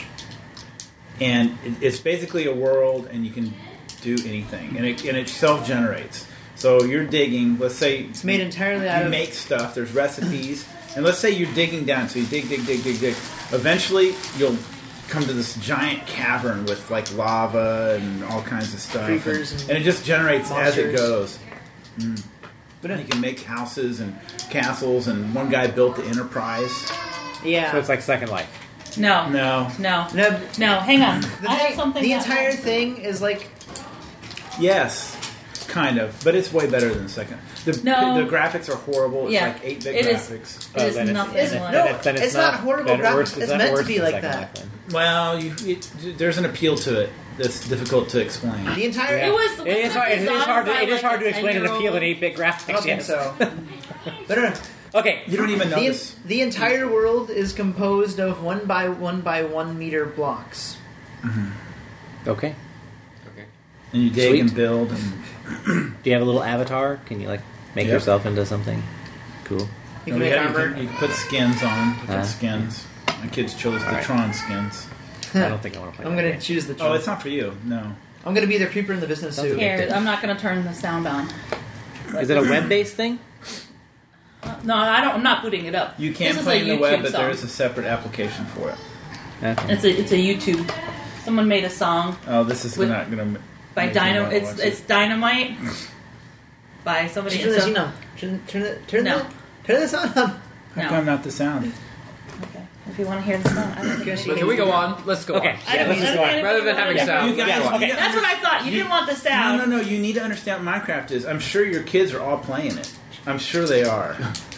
and it's basically a world, and you can do anything, and it self generates. So you're digging. Let's say It's made entirely out you of. make stuff. There's recipes, and let's say you're digging down. So you dig. Eventually, you'll come to this giant cavern with like lava and all kinds of stuff, Creepers and it just generates as it monsters. goes. But you can make houses and castles, and one guy built the Enterprise. Yeah. So it's like Second Life. No. No, No. no, No, hang on. the, I have thing, something the that- entire thing is like. yes, kind of, but it's way better than Second. No. The graphics are horrible. It's Yeah. like 8-bit It is. graphics. It is then nothing It's, like no, then it's not horrible then worse- graphics. It's not meant to worse be than like Second that. Life, then. Well, there's an appeal to it that's difficult to explain. The entire. It was. It is hard. It is hard. by, It is like, hard to a explain an 10-year-old. appeal in 8-bit graphics. I don't think yes. so. But no, Okay. You don't even notice. the entire world is composed of 1 by 1 by 1 meter blocks. Okay. Okay. And you dig Sweet. and build, and Do you have a little avatar? Can you like make Yep. yourself into something? Cool. You No, can we make had- armor. you can put skins on. Put Huh? skins. My kids chose the Alright. Tron skins. I don't think I want to play. I'm that gonna game. choose the. Oh, it's not for you. No. I'm gonna be the creeper in the business suit. Here, I'm not going to turn the sound on. Is it a web-based thing? No, I'm not booting it up. You can This is play a in the web, YouTube but there song. is a separate application for it. Okay. It's a YouTube. Someone made a song Oh, this is With- not going to. by Dino. It's Dynamite by somebody. Turn and this so- on. Turn No. this on. How No. come not the sound? Okay. If you want to hear the song, I don't think But can we go on? Let's go Okay. on. I don't, let's I just don't go think on. Rather than anybody having wanted sound. You guys, Yeah, okay. you- That's what I thought. You didn't want the sound. No. You need to understand what Minecraft is. I'm sure your kids are all playing it. I'm sure they are.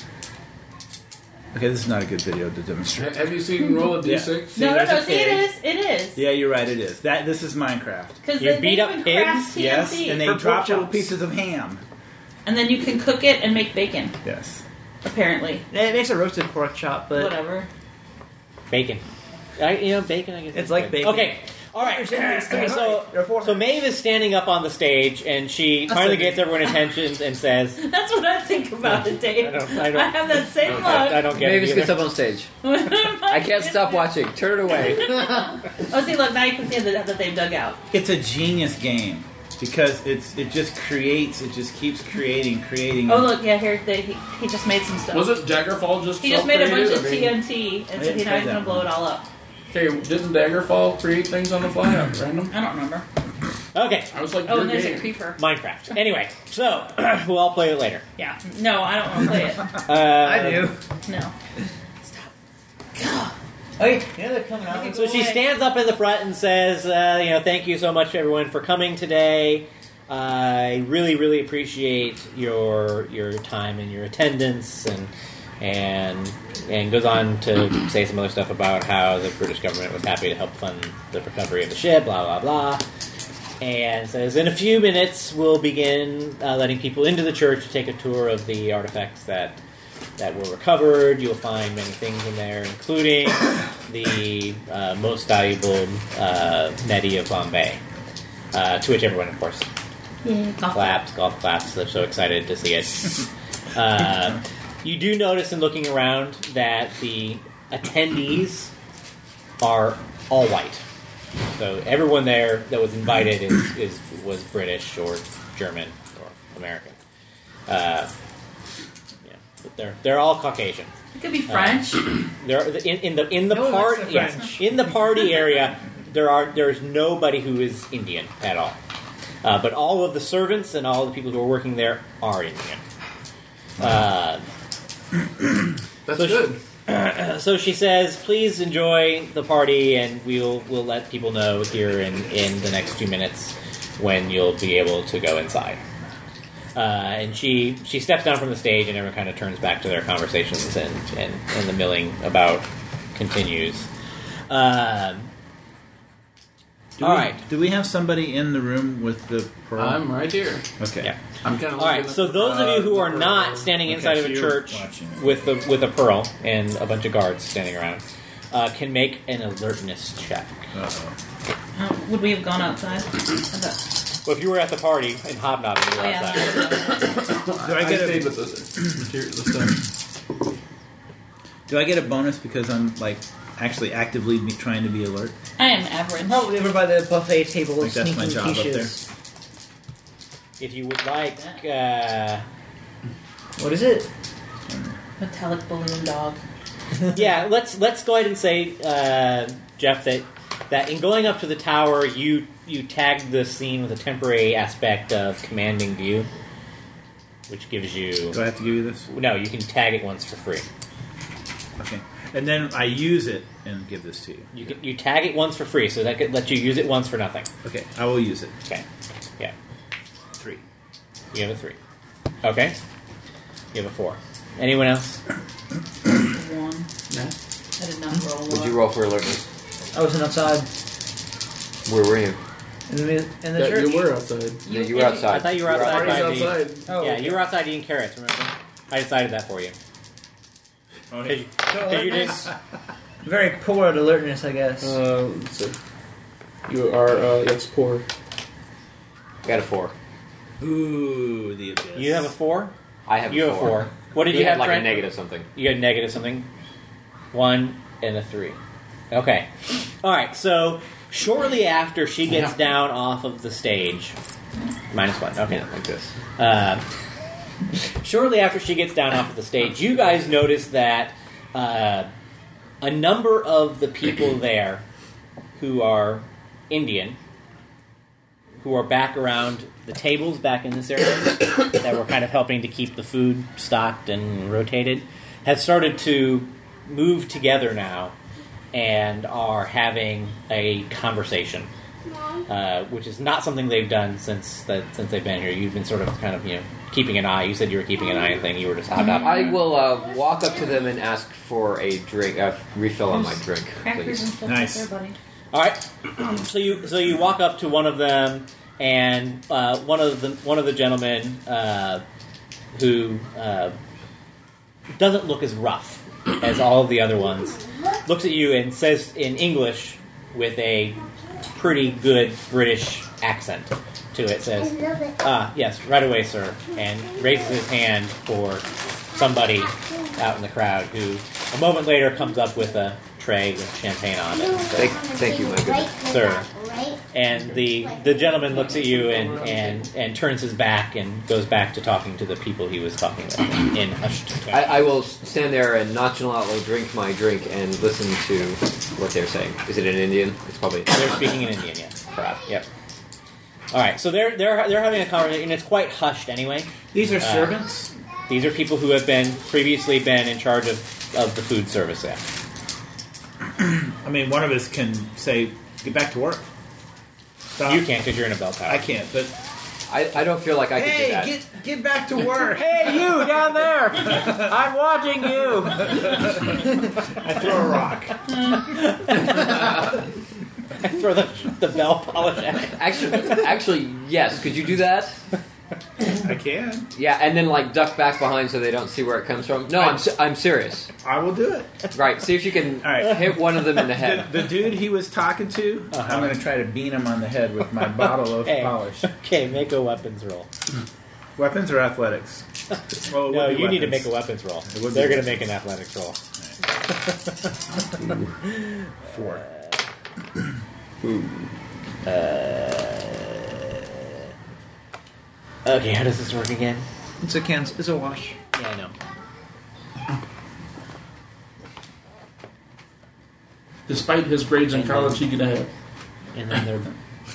Okay, this is not a good video to demonstrate. Have you seen Roll a D6? See, No. there's a See, it pig. is. It is. Yeah, you're right. It is. This is Minecraft. Because You they beat up even pigs? craft TNT. Yes, and they For drop pork little chops. pieces of ham. And then you can cook it and make bacon. Yes. Apparently, It makes a roasted pork chop, but whatever. Bacon. Bacon. I guess It's is like good. bacon. Okay. All right. So So Maeve is standing up on the stage, and she finally gets everyone's attention and says, That's what I think about it, Dave. I don't- I have that same look. "I don't get Mavis it gets either." up on stage. I can't stop watching. Turn it away. Oh, see, look, now you can see that they've dug out. It's a genius game because it just keeps creating. Oh, look, yeah, here, he just made some stuff. Was it Daggerfall just He just made a bunch of self-created? I mean, TNT, and I so didn't now try he's going that to blow one. it all up. Okay, didn't Daggerfall create things on the fly at random? I don't remember. Okay. I was like, Oh, your and there's game. a creeper. Minecraft. Anyway, so we'll all play it later. Yeah. No, I don't want to play it. I do. No. Okay, yeah, they're coming out. So she stands up in the front and says, thank you so much everyone for coming today. I really, really appreciate your time and your attendance, and goes on to say some other stuff about how the British government was happy to help fund the recovery of the ship, blah, blah, blah. And says, in a few minutes, we'll begin letting people into the church to take a tour of the artifacts that were recovered. You'll find many things in there, including the most valuable Medi of Bombay. To which everyone, of course, golf claps. They're so excited to see it. You do notice in looking around that the attendees are all white. So everyone there that was invited was British or German or American. But they're all Caucasian. It could be French. There in the No one part likes the yes, French. in the party area there's nobody who is Indian at all. But all of the servants and all the people who are working there are Indian. That's So good. So she says, "Please enjoy the party, and we'll let people know here in the next 2 minutes when you'll be able to go inside." And she steps down from the stage, and everyone kind of turns back to their conversations, and the milling about continues. Do we have somebody in the room with the pearl? I'm right here. Okay. Yeah. I'm kind of All right. So those of you who are not standing inside Okay, of a so you're church watching it. with a pearl and a bunch of guards standing around can make an alertness check. Uh-oh. Would we have gone outside? I thought- Well, if you were at the party in Hobnobbing, you were Oh, yeah. outside. Do I get stayed a with this material this time. Do I get a bonus because I'm actually actively trying to be alert? I am average. Probably over by the buffet table, Like that's my sneaking job up quiches. If you would like, What is it? Metallic balloon dog. yeah, let's go ahead and say, Jeff, that in going up to the tower, you tagged the scene with a temporary aspect of commanding view, which gives you. Do I have to give you this? No, you can tag it once for free. Okay. And then I use it and give this to you. You tag it once for free, so that could let you use it once for nothing. Okay, I will use it. Okay. Yeah. 3. You have a 3. Okay. You have a 4. Anyone else? 1. Yeah. I did not roll Would one. you roll for alertness? I wasn't outside Where were you? in the Yeah, church. you were outside. Yeah, you were outside. I thought you were outside. Party's by the- outside. Oh, yeah, okay. you were outside eating carrots, remember? I decided that for you. Okay. Because you didn't. Very poor at alertness, I guess. Let's see. You are, yes, poor. Got a 4. Ooh, the abyss. You have a 4? I have You a have a 4. 4. What did He you had have, like Trent? a negative something. You had negative something? 1 and a 3. Okay. All right, so shortly after she gets down off of the stage... -1, okay. Yeah, like this. Shortly after she gets down off of the stage, you guys notice that a number of the people there who are Indian, who are back around the tables back in this area that were kind of helping to keep the food stocked and rotated, have started to move together now and are having a conversation, which is not something they've done since they've been here. You've been sort of kind of, keeping an eye. You said you were keeping an eye on things. You were just hopped up. I will walk up to them and ask for a drink, a refill on my drink, Crackers and please. stuff Nice. right there, buddy. All right. So you walk up to one of them, and one of the gentlemen who doesn't look as rough as all of the other ones looks at you and says in English with a pretty good British accent to it, says, yes, right away, sir, and raises his hand for somebody out in the crowd who a moment later comes up with a tray with champagne on it. Thank you, my good Sir. And the gentleman looks at you and turns his back and goes back to talking to the people he was talking with in hushed tones. I will stand there and nonchalantly drink my drink and listen to what they're saying. Is it in Indian? It's probably... They're speaking in Indian, yes. Yep. All right, so they're having a conversation, and it's quite hushed anyway. These are servants? These are people who have previously been in charge of the food service there. I mean, one of us can say, get back to work. Stop. You can't because you're in a bell tower. I can't, but... I don't feel like I can do that. Hey, get back to work. Hey, you down there! I'm watching you! I throw a rock. I throw the bell polish at it. Actually, yes. Could you do that? I can. Yeah, and then duck back behind so they don't see where it comes from. No, I'm serious. I will do it. Right. See if you can All right. hit one of them in the head. The dude he was talking to, I'm going to try to bean him on the head with my bottle of polish. Okay, make a weapons roll. Weapons or athletics? Oh, No, you need to make a weapons roll. would They're be going to make an athletics roll. 4. Okay, how does this work again? It's a wash. Yeah, I know. Despite his grades in college, he could have. And then they're...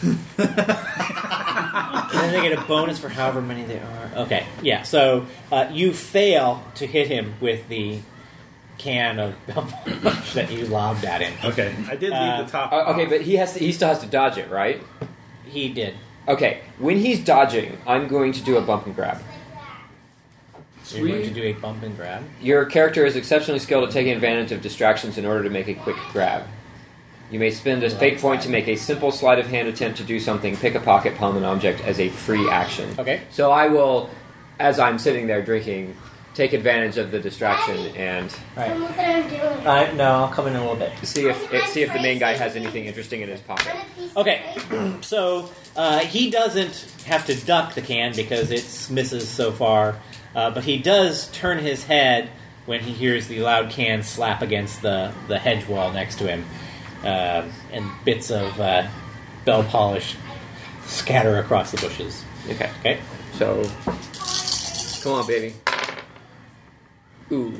and then they get a bonus for however many they are. Okay, yeah, so you fail to hit him with the can of bell polish that you lobbed at him. Okay, I did leave the top. Okay, but he still has to dodge it, right? He did. Okay, when he's dodging, I'm going to do a bump and grab. You're going to do a bump and grab. Your character is exceptionally skilled at taking advantage of distractions in order to make a quick grab. You may spend a fate point to make a simple sleight of hand attempt to do something, pick a pocket, palm an object as a free action. Okay. So I will, as I'm sitting there drinking, take advantage of the distraction and Right. Look what I'm doing. No, I'll come in a little bit. see if the main guy has anything interesting in his pocket. Okay, so he doesn't have to duck the can because it misses so far, but he does turn his head when he hears the loud can slap against the hedge wall next to him, and bits of bell polish scatter across the bushes. Okay. Okay? So, come on, baby. Ooh.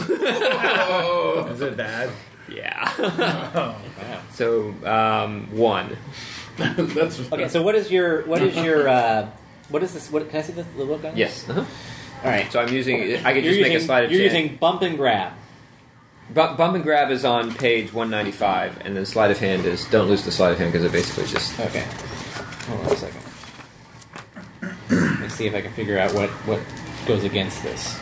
Is it bad? Yeah. Oh. Wow. So, 1. That's Okay, so what is this? What can I see the look on? it? Yes. Uh-huh. All right. So I'm using. I could just make a sleight of You're hand. using bump and grab. Bump and grab is on page 195, and then sleight of hand is don't lose the sleight of hand because it basically just. Okay. Hold on a second. Let's see if I can figure out what goes against this.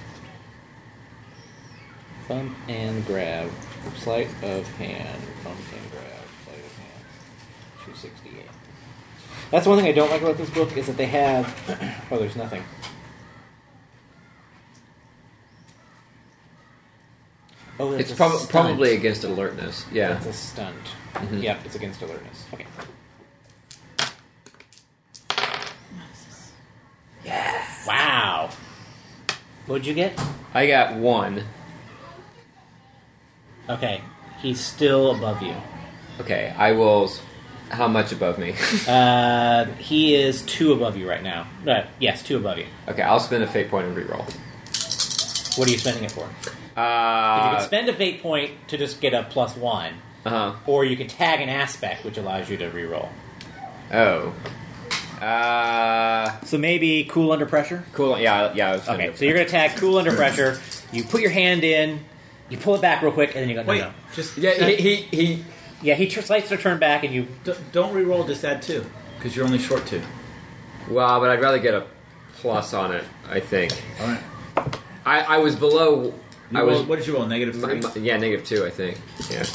Bump and grab. Sleight of hand. Bump and grab. Sleight of hand. 268. That's one thing I don't like about this book is that they have... oh, there's nothing. Oh, that's It's a stunt. probably against alertness. Yeah. That's a stunt. Mhm. Yep, it's against alertness. Okay. Yeah. Wow. What'd you get? I got 1. Okay, he's still above you. Okay, I will. How much above me? He is 2 above you right now. Yes, 2 above you. Okay, I'll spend a fate point and reroll. What are you spending it for? You can spend a fate point to just get a +1, or you can tag an aspect, which allows you to reroll. Oh. So maybe cool under pressure? Cool. Yeah. I was Okay, so you're going to tag cool under pressure. You put your hand in, you pull it back real quick, and then you go, no, Wait, no. just he Yeah, he slides to turn back, and you... don't re-roll, just add 2, because you're only short 2. Well, but I'd rather get a plus on it, I think. All right. I was below... What did you roll, -3? Yeah, -2, I think. Yeah.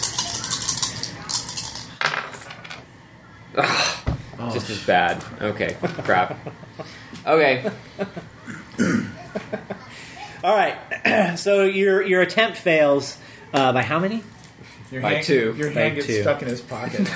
Just as bad. Okay, crap. Okay. All right, so your attempt fails by how many? By 2. Your By hand gets 2. stuck in his pocket.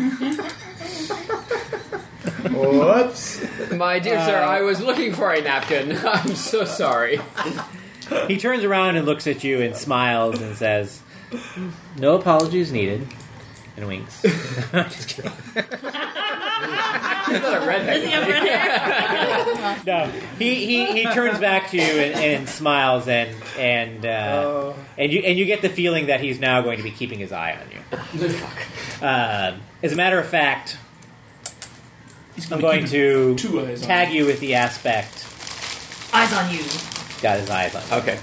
Whoops. My dear sir, I was looking for a napkin. I'm so sorry. He turns around and looks at you and smiles and says, "No apologies needed," and winks. Just kidding. He's not a redneck. Does he have red hair? No, he turns back to you and smiles and you get the feeling that he's now going to be keeping his eye on you. As a matter of fact, I'm going to two eyes on tag you with the aspect. Eyes on you. Got his eyes on you. Okay.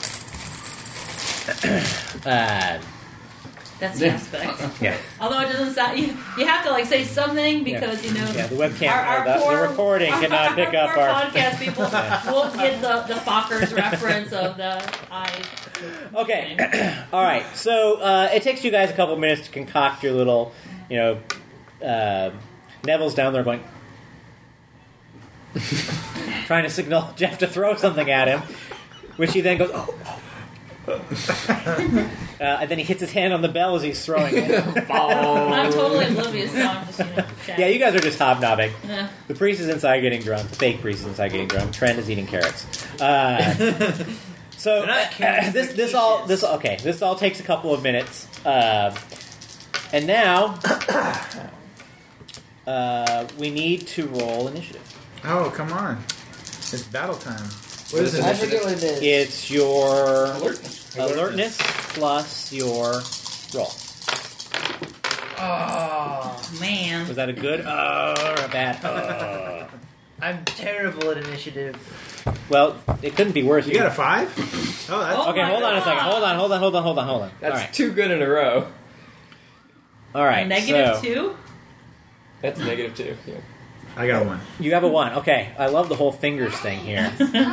That's the aspect. Yeah. Although it doesn't sound, you have to like say something because you know Yeah, the webcam, our the poor- recording cannot pick up poor our. podcast people won't get the Fockers reference of the eye. Okay. All right. So it takes you guys a couple minutes to concoct your little, Neville's down there going, trying to signal Jeff to throw something at him, which he then goes, oh. And then he hits his hand on the bell as he's throwing it. I'm totally oblivious, so I'm just chatting. Yeah, you guys are just hobnobbing. Yeah. The priest is inside getting drunk. The fake priest is inside getting drunk. Trent is eating carrots. So this all takes a couple of minutes, and now we need to roll initiative. Oh, come on. It's battle time. What is I it? forget what it is. It's your Alertness. plus your roll. Oh, Man. Was that a good or a bad? I'm terrible at initiative. Well, it couldn't be worse. You got a 5? Oh, that's... Oh. Okay, hold on a second. Hold on. That's All right. 2 good in a row. All right. Negative so 2? That's -2. Yeah. I got 1. You have a 1. Okay. I love the whole fingers thing here.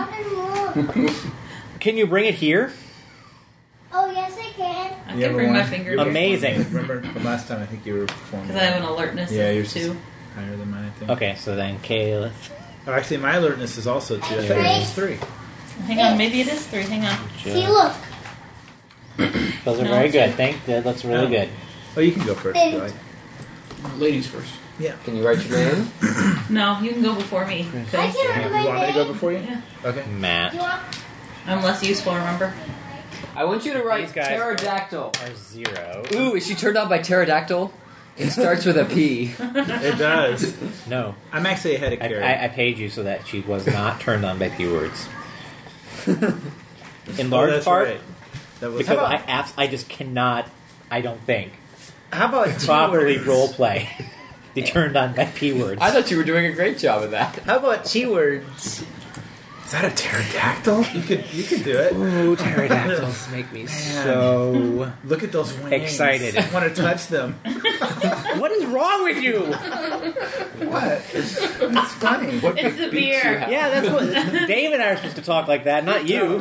Can you bring it here? Oh, yes, I can. I You can have bring a my 1? finger You have a Amazing. 1. Remember from last time, I think you were performing. because I have an alertness Yeah, of you're 2. higher than mine, I think. Okay, so then Caleb. Oh, actually, my alertness is also 2. I thought it was 3. Hang on, maybe it is 3. Hang on. See, look. Those are No, very it's good. a- That looks really good. Oh, you can go first if you like. Ladies first. Yeah. Can you write your name? No, you can go before me. I 'cause can You write want me to my go name. before you? Yeah. Okay. Matt You want? I'm less useful, remember? I want you to write These guys pterodactyl. are 0. Ooh, is she turned on by pterodactyl? It starts with a P. It does. No. I'm actually ahead of Carrie. I paid you so that she was not turned on by P words. In Oh, large that's part, right. That was because I just cannot, I don't think, How about properly T-words? role play the turned on by P words. I thought you were doing a great job of that. How about T-words? Is that a pterodactyl? You could do it. Ooh, pterodactyls make me so... Look at those wings. Excited. I want to touch them. What is wrong with you? What? It's funny. What It's the big beaks beer. you have. Yeah, that's what... Dave and I are supposed to talk like that, not you.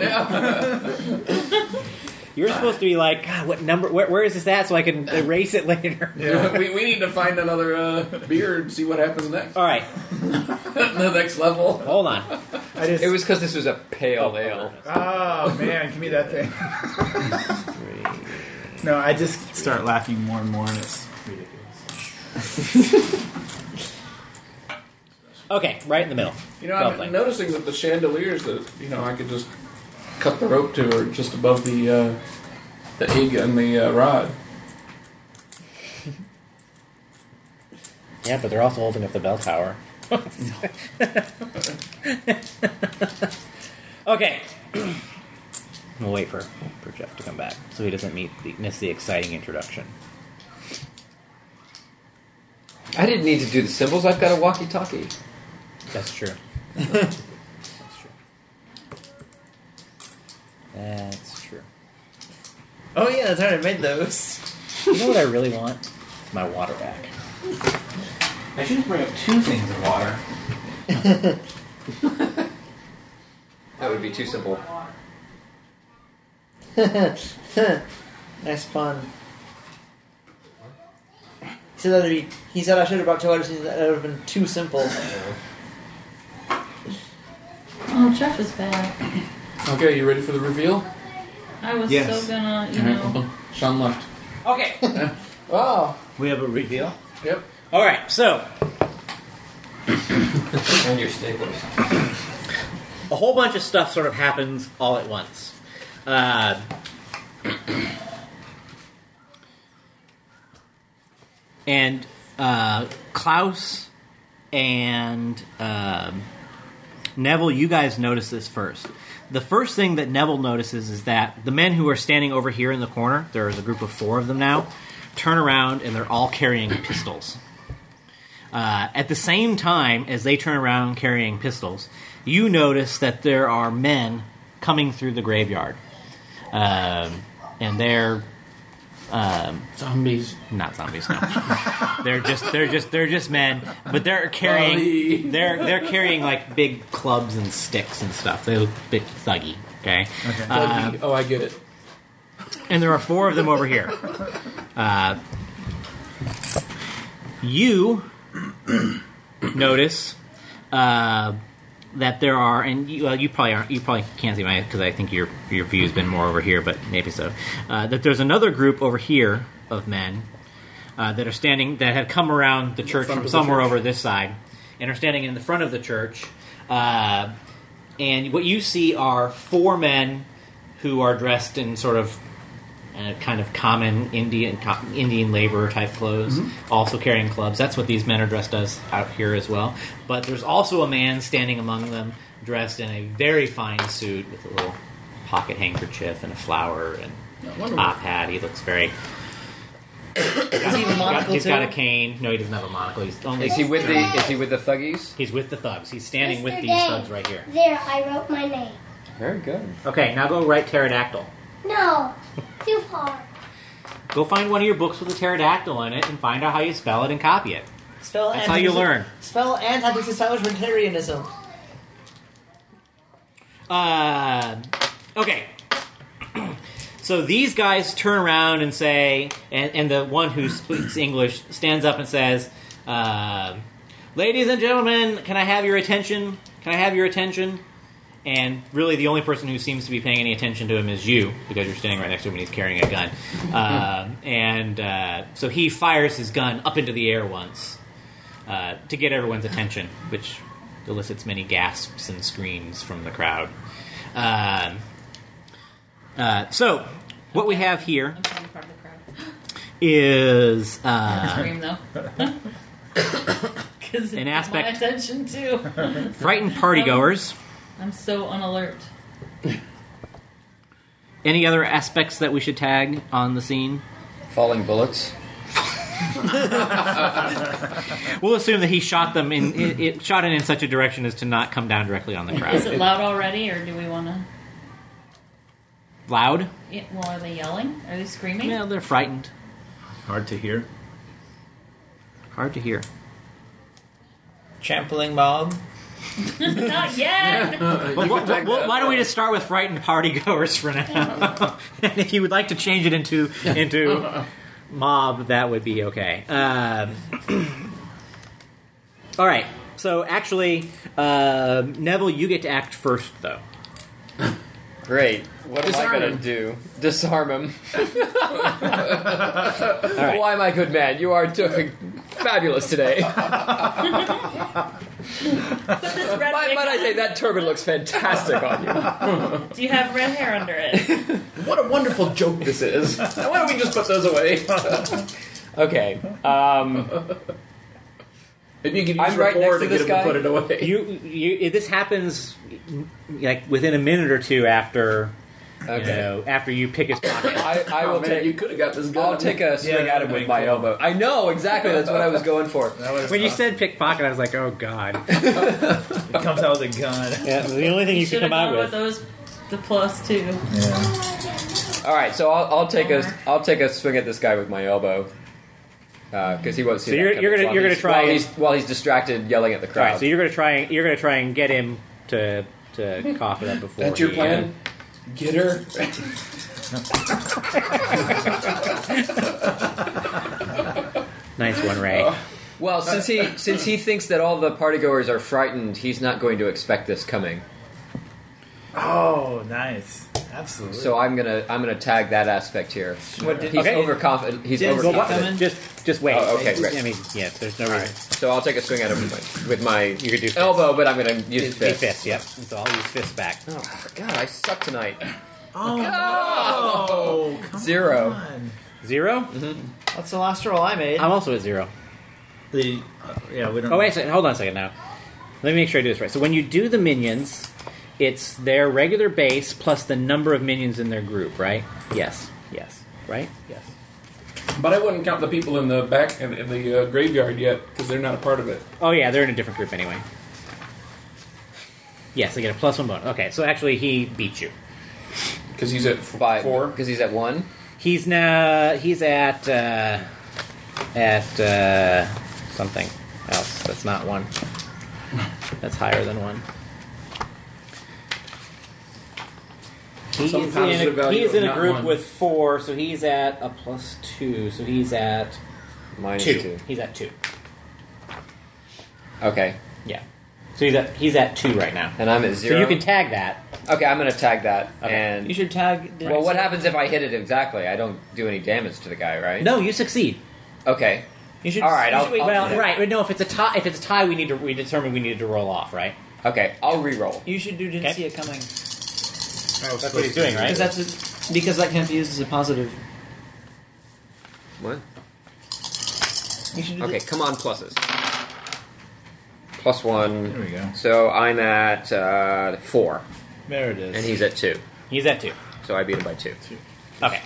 You're supposed to be like, God, what number... Where is this at so I can erase it later? Yeah. we need to find another beer and see what happens next. All right, The next level. hold on. I just. It was because this was a pale ale. Oh man, give me that thing. No, I just start laughing more and more, and it's ridiculous. Okay, right in the middle. You know, I'm noticing that the chandeliers that I could just cut the rope to are just above the egg and the rod. Yeah, but they're also holding up the bell tower. Okay. We'll wait for Jeff to come back so he doesn't miss the exciting introduction. I didn't need to do the symbols. I've got a walkie-talkie. That's true. That's true. Oh yeah, that's right. I made those. You know what I really want? My water back. I should just bring up 2 things of water. That would be too simple. Nice pun. He said I should have brought 2 others. That would have been too simple. Oh, Jeff is back. Okay, you ready for the reveal? I was Yes. so gonna, Sean left. Okay. Wow. We have a reveal. Yep. All right, so And your staplers. a whole bunch of stuff sort of happens all at once. And Klaus and Neville, you guys notice this first. The first thing that Neville notices is that the men who are standing over here in the corner, there's a group of 4 of them now, turn around and they're all carrying pistols. At the same time as they turn around carrying pistols, you notice that there are men coming through the graveyard. And they're Zombies. not zombies, no. they're just men, but they're carrying they're carrying like big clubs and sticks and stuff. They look a bit thuggy, okay? Oh, I get it. And there are 4 of them over here. You notice that there are, and you probably can't see mine because I think your view's been more over here, but maybe so. That there's another group over here of men that are standing, that have come around the church from somewhere over this side, and are standing in the front of the church. And what you see are 4 men who are dressed in sort of kind of common Indian labor type clothes, also carrying clubs. That's what these men are dressed as out here as well. But there's also a man standing among them dressed in a very fine suit with a little pocket handkerchief and a flower and top hat. He looks very... He's got a cane. No, he doesn't have a monocle. Is he with the thuggies? He's with the thugs. He's standing with these thugs right here. There, I wrote my name. Very good. Okay, now go write pterodactyl. No, too hard. Go find one of your books with a pterodactyl in it and find out how you spell it and copy it. That's how you learn. Spell anti-disestablishmentarianism. Okay. So these guys turn around and say, and the one who speaks English stands up and says, "Ladies and gentlemen, can I have your attention? Can I have your attention?" And really the only person who seems to be paying any attention to him is you, because you're standing right next to him and he's carrying a gun. So he fires his gun up into the air once to get everyone's attention, which elicits many gasps and screams from the crowd. So what we have here I'm trying to part of the crowd. is Scream though. Because An it's aspect- my attention too. frightened partygoers. I'm so unalert. Any other aspects that we should tag on the scene? Falling bullets. We'll assume that he shot them shot it in such a direction as to not come down directly on the crowd. Is it loud already, or do we want to? Loud? Yeah, well, are they yelling? Are they screaming? Yeah, they're frightened. Hard to hear. Hard to hear. Trampling mob. Not yet. Why don't we just start with frightened partygoers for now? And if you would like to change it into mob, that would be okay. All right. So actually, Neville, you get to act first, though. Great. What am I going to do? Disarm him. Right. Why, my good man, you are doing fabulous today. Put this red wig Might I say on. that turban looks fantastic on you. Do you have red hair under it? What a wonderful joke this is. Why don't we just put those away? Okay. Maybe you can use I'm right rapport next to to get this him to guy. put it away. This happens like within a minute or two after Okay. after you pick his pocket. I will You take. could have got this gun. I'll take a swing at him with my elbow. I know exactly. That's what I was going for. When you said pickpocket, I was like, oh god. It comes out with a gun. Yeah, the only thing you Should can have come out gone with. with the +2. Yeah. All right, so I'll take a swing at this guy with my elbow because he won't see. So that you're coming gonna- you're gonna try while and- he's distracted yelling at the All crowd. right, so you're gonna try and get him to cough it up before. That's your he, plan? Get her. Nice one, Ray. Well, since he thinks that all the partygoers are frightened, he's not going to expect this coming. Oh, nice. Absolutely. So I'm gonna tag that aspect here. What did He's Okay. overconfident. He's Did- Well, overconfident. just wait. Oh, okay, great. I mean, yeah, there's no reason. So I'll take a swing at him with my You could do fist. elbow, but I'm gonna use fist. Fist, yep. So I'll use fist back. Oh God, I suck tonight. oh, come 0. on. 0? That's the last roll I made. I'm also at 0. Yeah, we don't. Oh, wait a second. Hold on a second now. Let me make sure I do this right. So when you do the minions, it's their regular base plus the number of minions in their group, right? Yes. Yes. Right? Yes. But I wouldn't count the people in the back in the graveyard yet because they're not a part of it. Oh, yeah, they're in a different group anyway. Yes, they get a +1 bonus. Okay, so actually he beats you. Because he's at 4. Because he's at 1. He's at something else. That's not 1. That's higher than 1. He Some is positive in a, value he is of in a not group 1. with 4, so he's at a +2. So he's at Minus 2. 2. He's at 2. Okay. Yeah. So he's at 2 right now. And I'm at 0. So you can tag that. Okay, I'm going to tag that. Okay. And You should tag. well, what happens if I hit it exactly? I don't do any damage to the guy, right? No, you succeed. Okay. You should. All right, you I'll- should wait- I'll- Well, right. But no, if it's a tie, we determine we need to roll off, right? Okay, I'll re-roll. You should do. Didn't Okay. see it coming. That's what he's doing, right? Because that can't be used as a positive. What? You should do Okay, come on, pluses. +1. There we go. So I'm at 4, There it is. and he's at 2. He's at 2. So I beat him by 2. Okay.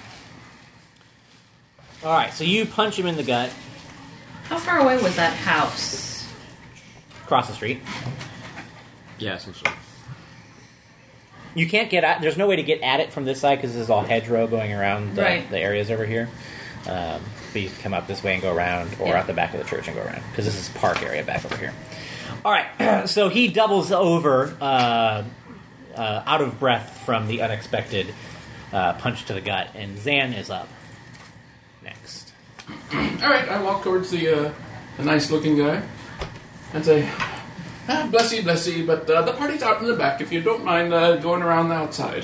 All right. So you punch him in the gut, How far away was that house? across the street. Yeah, essentially. You can't get at. There's no way to get at it from this side because this is all hedgerow going around Right. the areas over here. But you can come up this way and go around, or Yeah. out the back of the church and go around because this is park area back over here. All right. So he doubles over, out of breath from the unexpected punch to the gut, and Zan is up next. All right, I walk towards the nice-looking guy and say, bless you, but the party's out in the back if you don't mind going around the outside.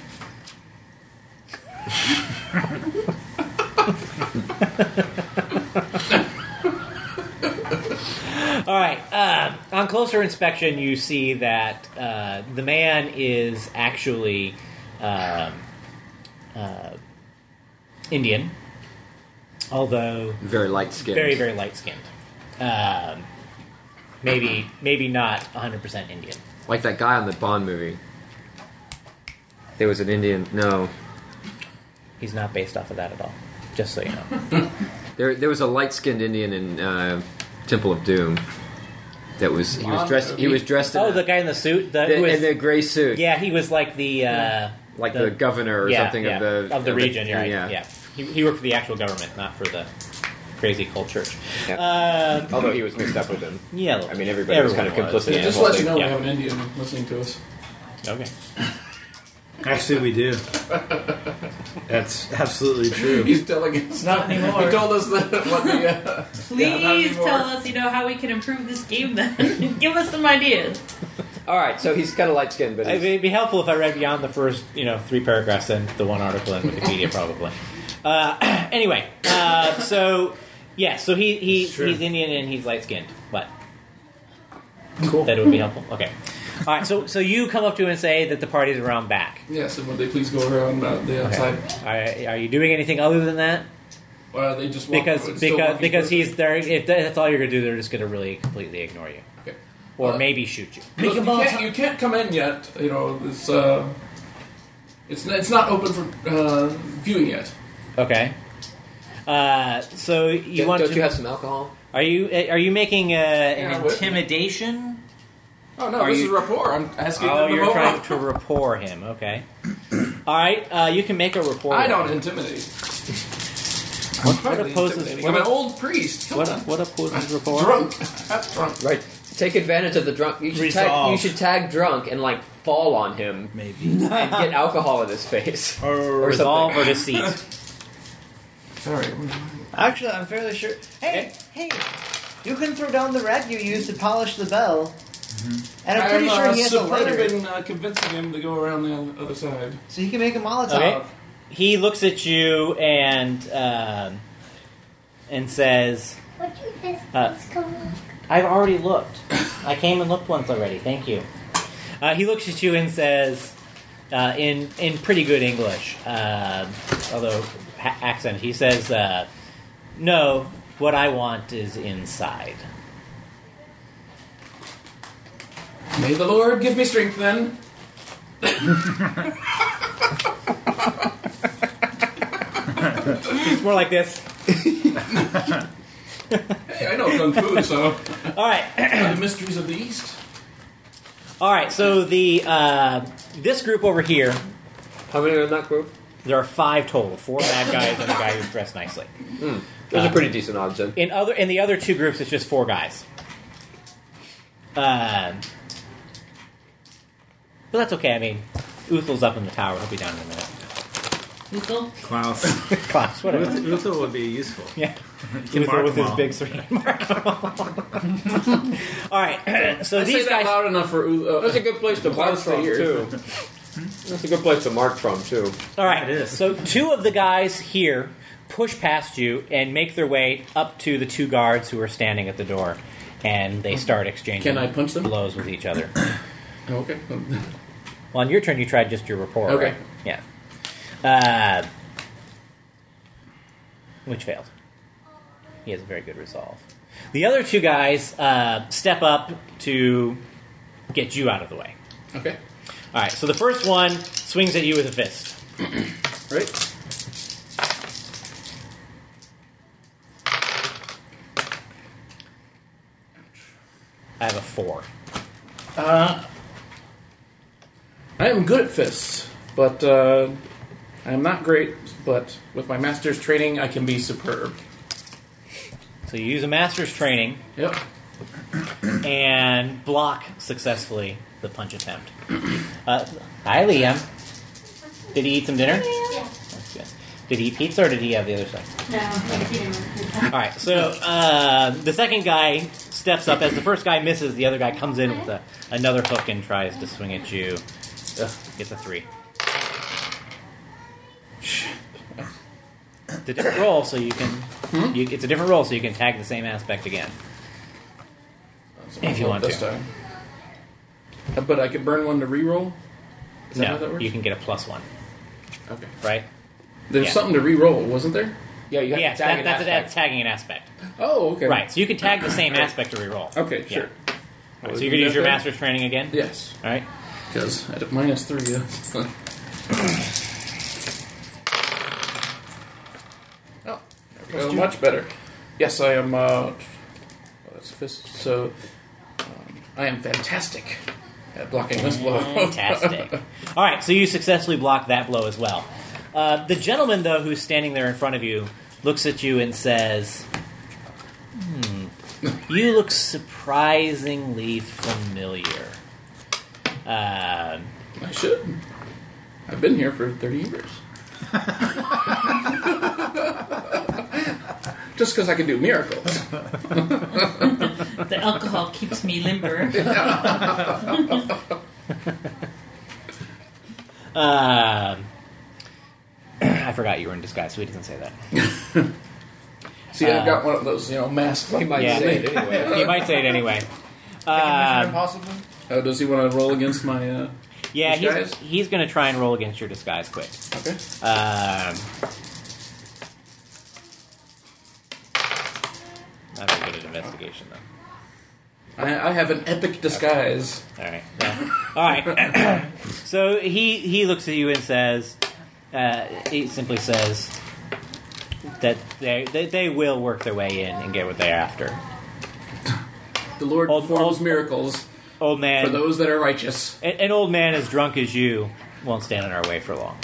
All right. On closer inspection, you see that the man is actually Indian, although Very light skinned. very, very light skinned. Maybe not 100% Indian. Like that guy on the Bond movie. There was an Indian. No. He's not based off of that at all. Just so you know. There was a light skinned Indian in Temple of Doom. That was he was Bond dressed. He movie? was dressed in Oh, the guy in the suit. in the gray suit. Yeah, he was like the Like the governor or something of the region. You're right. Yeah. Yeah. He worked for the actual government, not for the crazy cult church. Although he was mixed up with them. Yeah, a little I mean, bit. everybody was kind of Everyone was, complicit. yeah. in Just the to whole let you know Yeah. we have an Indian listening to us. Okay. Actually, we do. That's absolutely true. He's telling us. Not anymore. He told us that what the... Yeah, not Please anymore. tell us, how we can improve this game then. Give us some ideas. All right, so he's kind of light skinned, but he's, It'd be helpful if I read beyond the first, 3 paragraphs and the one article in Wikipedia, probably. Anyway, so he's true. Indian and he's light skinned. What? Cool. That it would be helpful. Okay. All right. So you come up to him and say that the party's around back. Yes, and would they please go around the outside? Are you doing anything other than that? Or they just walk Because he's there. If that's all you're gonna do, they're just gonna really completely ignore you, Okay. or maybe shoot you. Look, you can't come in yet. You know, it's not open for viewing yet. Okay. So you want Don't to? you have some alcohol? Are you making an Yeah, with- intimidation? Oh no, Are this you- is rapport. I'm asking Oh, them to you're vote. trying to rapport him. Okay. All right. You can make a rapport. I roll. don't intimidate. What opposes? Intimidating. I'm an old priest. Come on. What opposes rapport? Drunk. Half drunk. Right. Take advantage of the drunk. You should Resolve. tag drunk and like fall on him Maybe. and get alcohol in his face. Or Resolve something. or deceit. Sorry. Actually, I'm fairly sure. Hey, you can throw down the rag you used to polish the bell. And I'm pretty sure he has a lighter. superb in convincing him to go around the other side. So he can make a Molotov. Okay. He looks at you and says, What you miss? Uh, What's going on? "I've already looked. I came and looked once already. Thank you." He looks at you and says, in pretty good English, although accent, he says, "No, what I want is inside." May the Lord give me strength then. It's more like this. Hey, I know Kung Fu, so All right. the mysteries of the East. All right. So the this group over here, How many are in that group? there are 5 total: 4 bad guys and a guy who's dressed nicely. Those are pretty decent odds then. In the other 2 groups, it's just 4 guys. But that's okay. I mean, Uthel's up in the tower. He'll be down in a minute. Uthel? Klaus. Class, whatever. Luther would be useful. Yeah. can Uther mark with them his all. big 3. All right. So I these say that guys. loud enough for That's a good place to mark Klaus to from hear. too. That's a good place to mark from too. All right. It is. So 2 of the guys here push past you and make their way up to the 2 guards who are standing at the door, and they start exchanging Can I punch them? blows with each other. Okay. Well, on your turn, you tried just your rapport. Okay. Right? Yeah. Which failed. He has a very good resolve. The other 2 guys step up to get you out of the way. Okay. All right. So the first one swings at you with a fist. Right. I have a 4. I am good at fists, but I am not great. But with my master's training, I can be superb. So you use a master's training Yep. and block successfully the punch attempt. Hi, Liam. Did he eat some dinner? Yeah. That's good. Did he eat pizza or did he have the other stuff? No, All right, so the second guy steps up. As the first guy misses, the other guy comes in with another hook and tries to swing at you. Ugh, gets a 3. It's a different roll, so you can. It's a different roll, so you can tag the same aspect again. If you want this to. time. But I could burn one to reroll? Is that how that No, works? you can get a +1, Okay. right? There's Yeah. something to reroll, wasn't there? Yeah, you have Yes, to tag that's an aspect. tagging an aspect. Oh, okay. Right, so you can tag the same aspect to reroll. Okay, Yeah. sure. All right, so you're going to use your master's training again? Yes, All right. because at -3, oh, much better. Yes, I am. That's fist. So I am fantastic at blocking this blow. Fantastic. All right, so you successfully block that blow as well. The gentleman, though, who's standing there in front of you, looks at you and says, you look surprisingly familiar. I should. I've been here for 30 years. Just because I can do miracles. The alcohol keeps me limber. I forgot you were in disguise, so he doesn't say that. See, I've got one of those, masked. He might Yeah. say it anyway. He might say it anyway. Mission Impossible? Oh, does he want to roll against my? Yeah, disguise? he's going to try and roll against your disguise quick. Okay. Not very good at investigation, though. I have an epic disguise. All right. Yeah. All right. So he looks at you and says, he simply says that they will work their way in and get what they're after. The Lord performs miracles Old man, for those that are righteous. an old man as drunk as you won't stand in our way for long.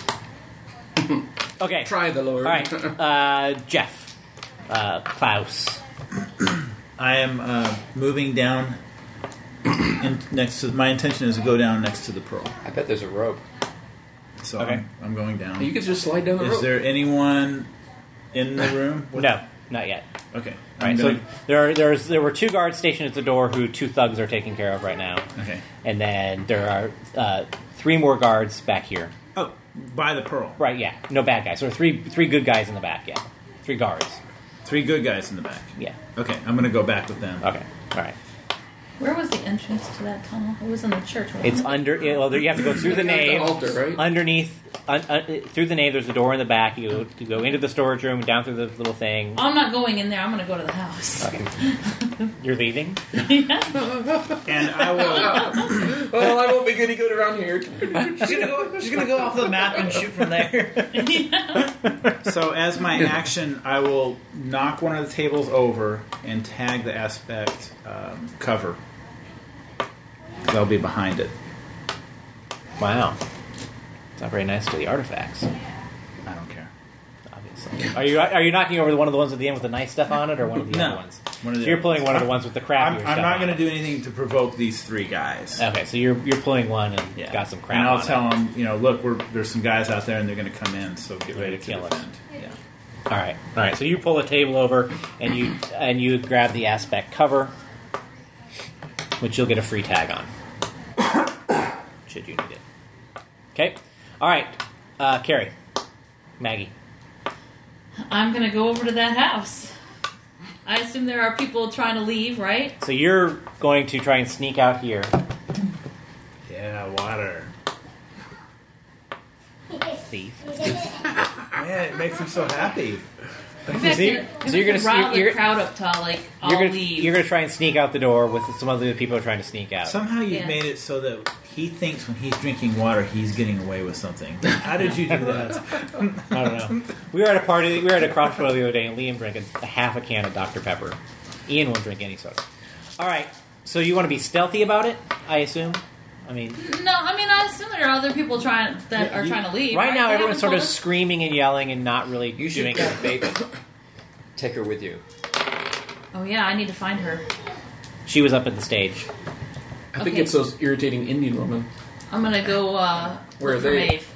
Okay. Try the Lord. All right. Jeff. Klaus. I am moving down. Next to my intention is to go down next to the pearl. I bet there's a rope. So Okay. I'm going down. You could just slide down the rope. Is there anyone in the room? No, not yet. Okay. All right, so there were 2 guards stationed at the door who 2 thugs are taking care of right now. Okay. And then there are 3 more guards back here. Oh, by the pearl. Right, yeah. No bad guys. So 3 good guys in the back, yeah. 3 guards. 3 good guys in the back. Yeah. Okay, I'm going to go back with them. Okay. All right. Where was the entrance to that tunnel? It was in the church, wasn't It's it? under. Well, you have to go through the nave. The altar, right? Underneath, through the nave, there's a door in the back. You go into the storage room, down through the little thing. I'm not going in there. I'm going to go to the house. Okay. You're leaving. And I will. Well, I won't be goody good around here. She's gonna go off the map and shoot from there. So as my action, I will knock one of the tables over and tag the aspect cover. I'll be behind it. Wow. It's not very nice to the artifacts. I don't care. Obviously. Are you knocking over one of the ones at the end with the nice stuff on it, or one of the No. other ones? One of the So you're other pulling ones. one of the ones with the crappier stuff. I'm not going to do anything to provoke these 3 guys. Okay, so you're pulling one and Yeah. got some crap And I'll on tell it. them, look, there's some guys out there and they're going to come in, so get ready to Kill it. defend. Yeah. All right. So you pull a table over and you grab the aspect cover, which you'll get a free tag on, should you need it. Okay. All right. Carrie, Maggie. I'm going to go over to that house. I assume there are people trying to leave, right? So you're going to try and sneak out here. Yeah, water. Thief. Man, it makes me so happy. Maybe so you're gonna- rile the you're- crowd up to like I'll leave. You're going to try and sneak out the door with some other people trying to sneak out. Somehow you've Yeah. made it so that he thinks when he's drinking water, he's getting away with something. How did you do that? I don't know. We were at a party. We were at a crossroad the other day, and Liam drank a half a can of Dr. Pepper. Ian won't drink any soda. All right. So you want to be stealthy about it? I assume. I mean, No, I assume there are other people trying to leave. right now They everyone's haven't sort of told us? screaming and yelling and not really You should doing get anything. Bacon. Take her with you. Oh yeah, I need to find her. She was up at the stage. I think Okay. it's those irritating Indian women. I'm gonna go Where look are for they? Maeve.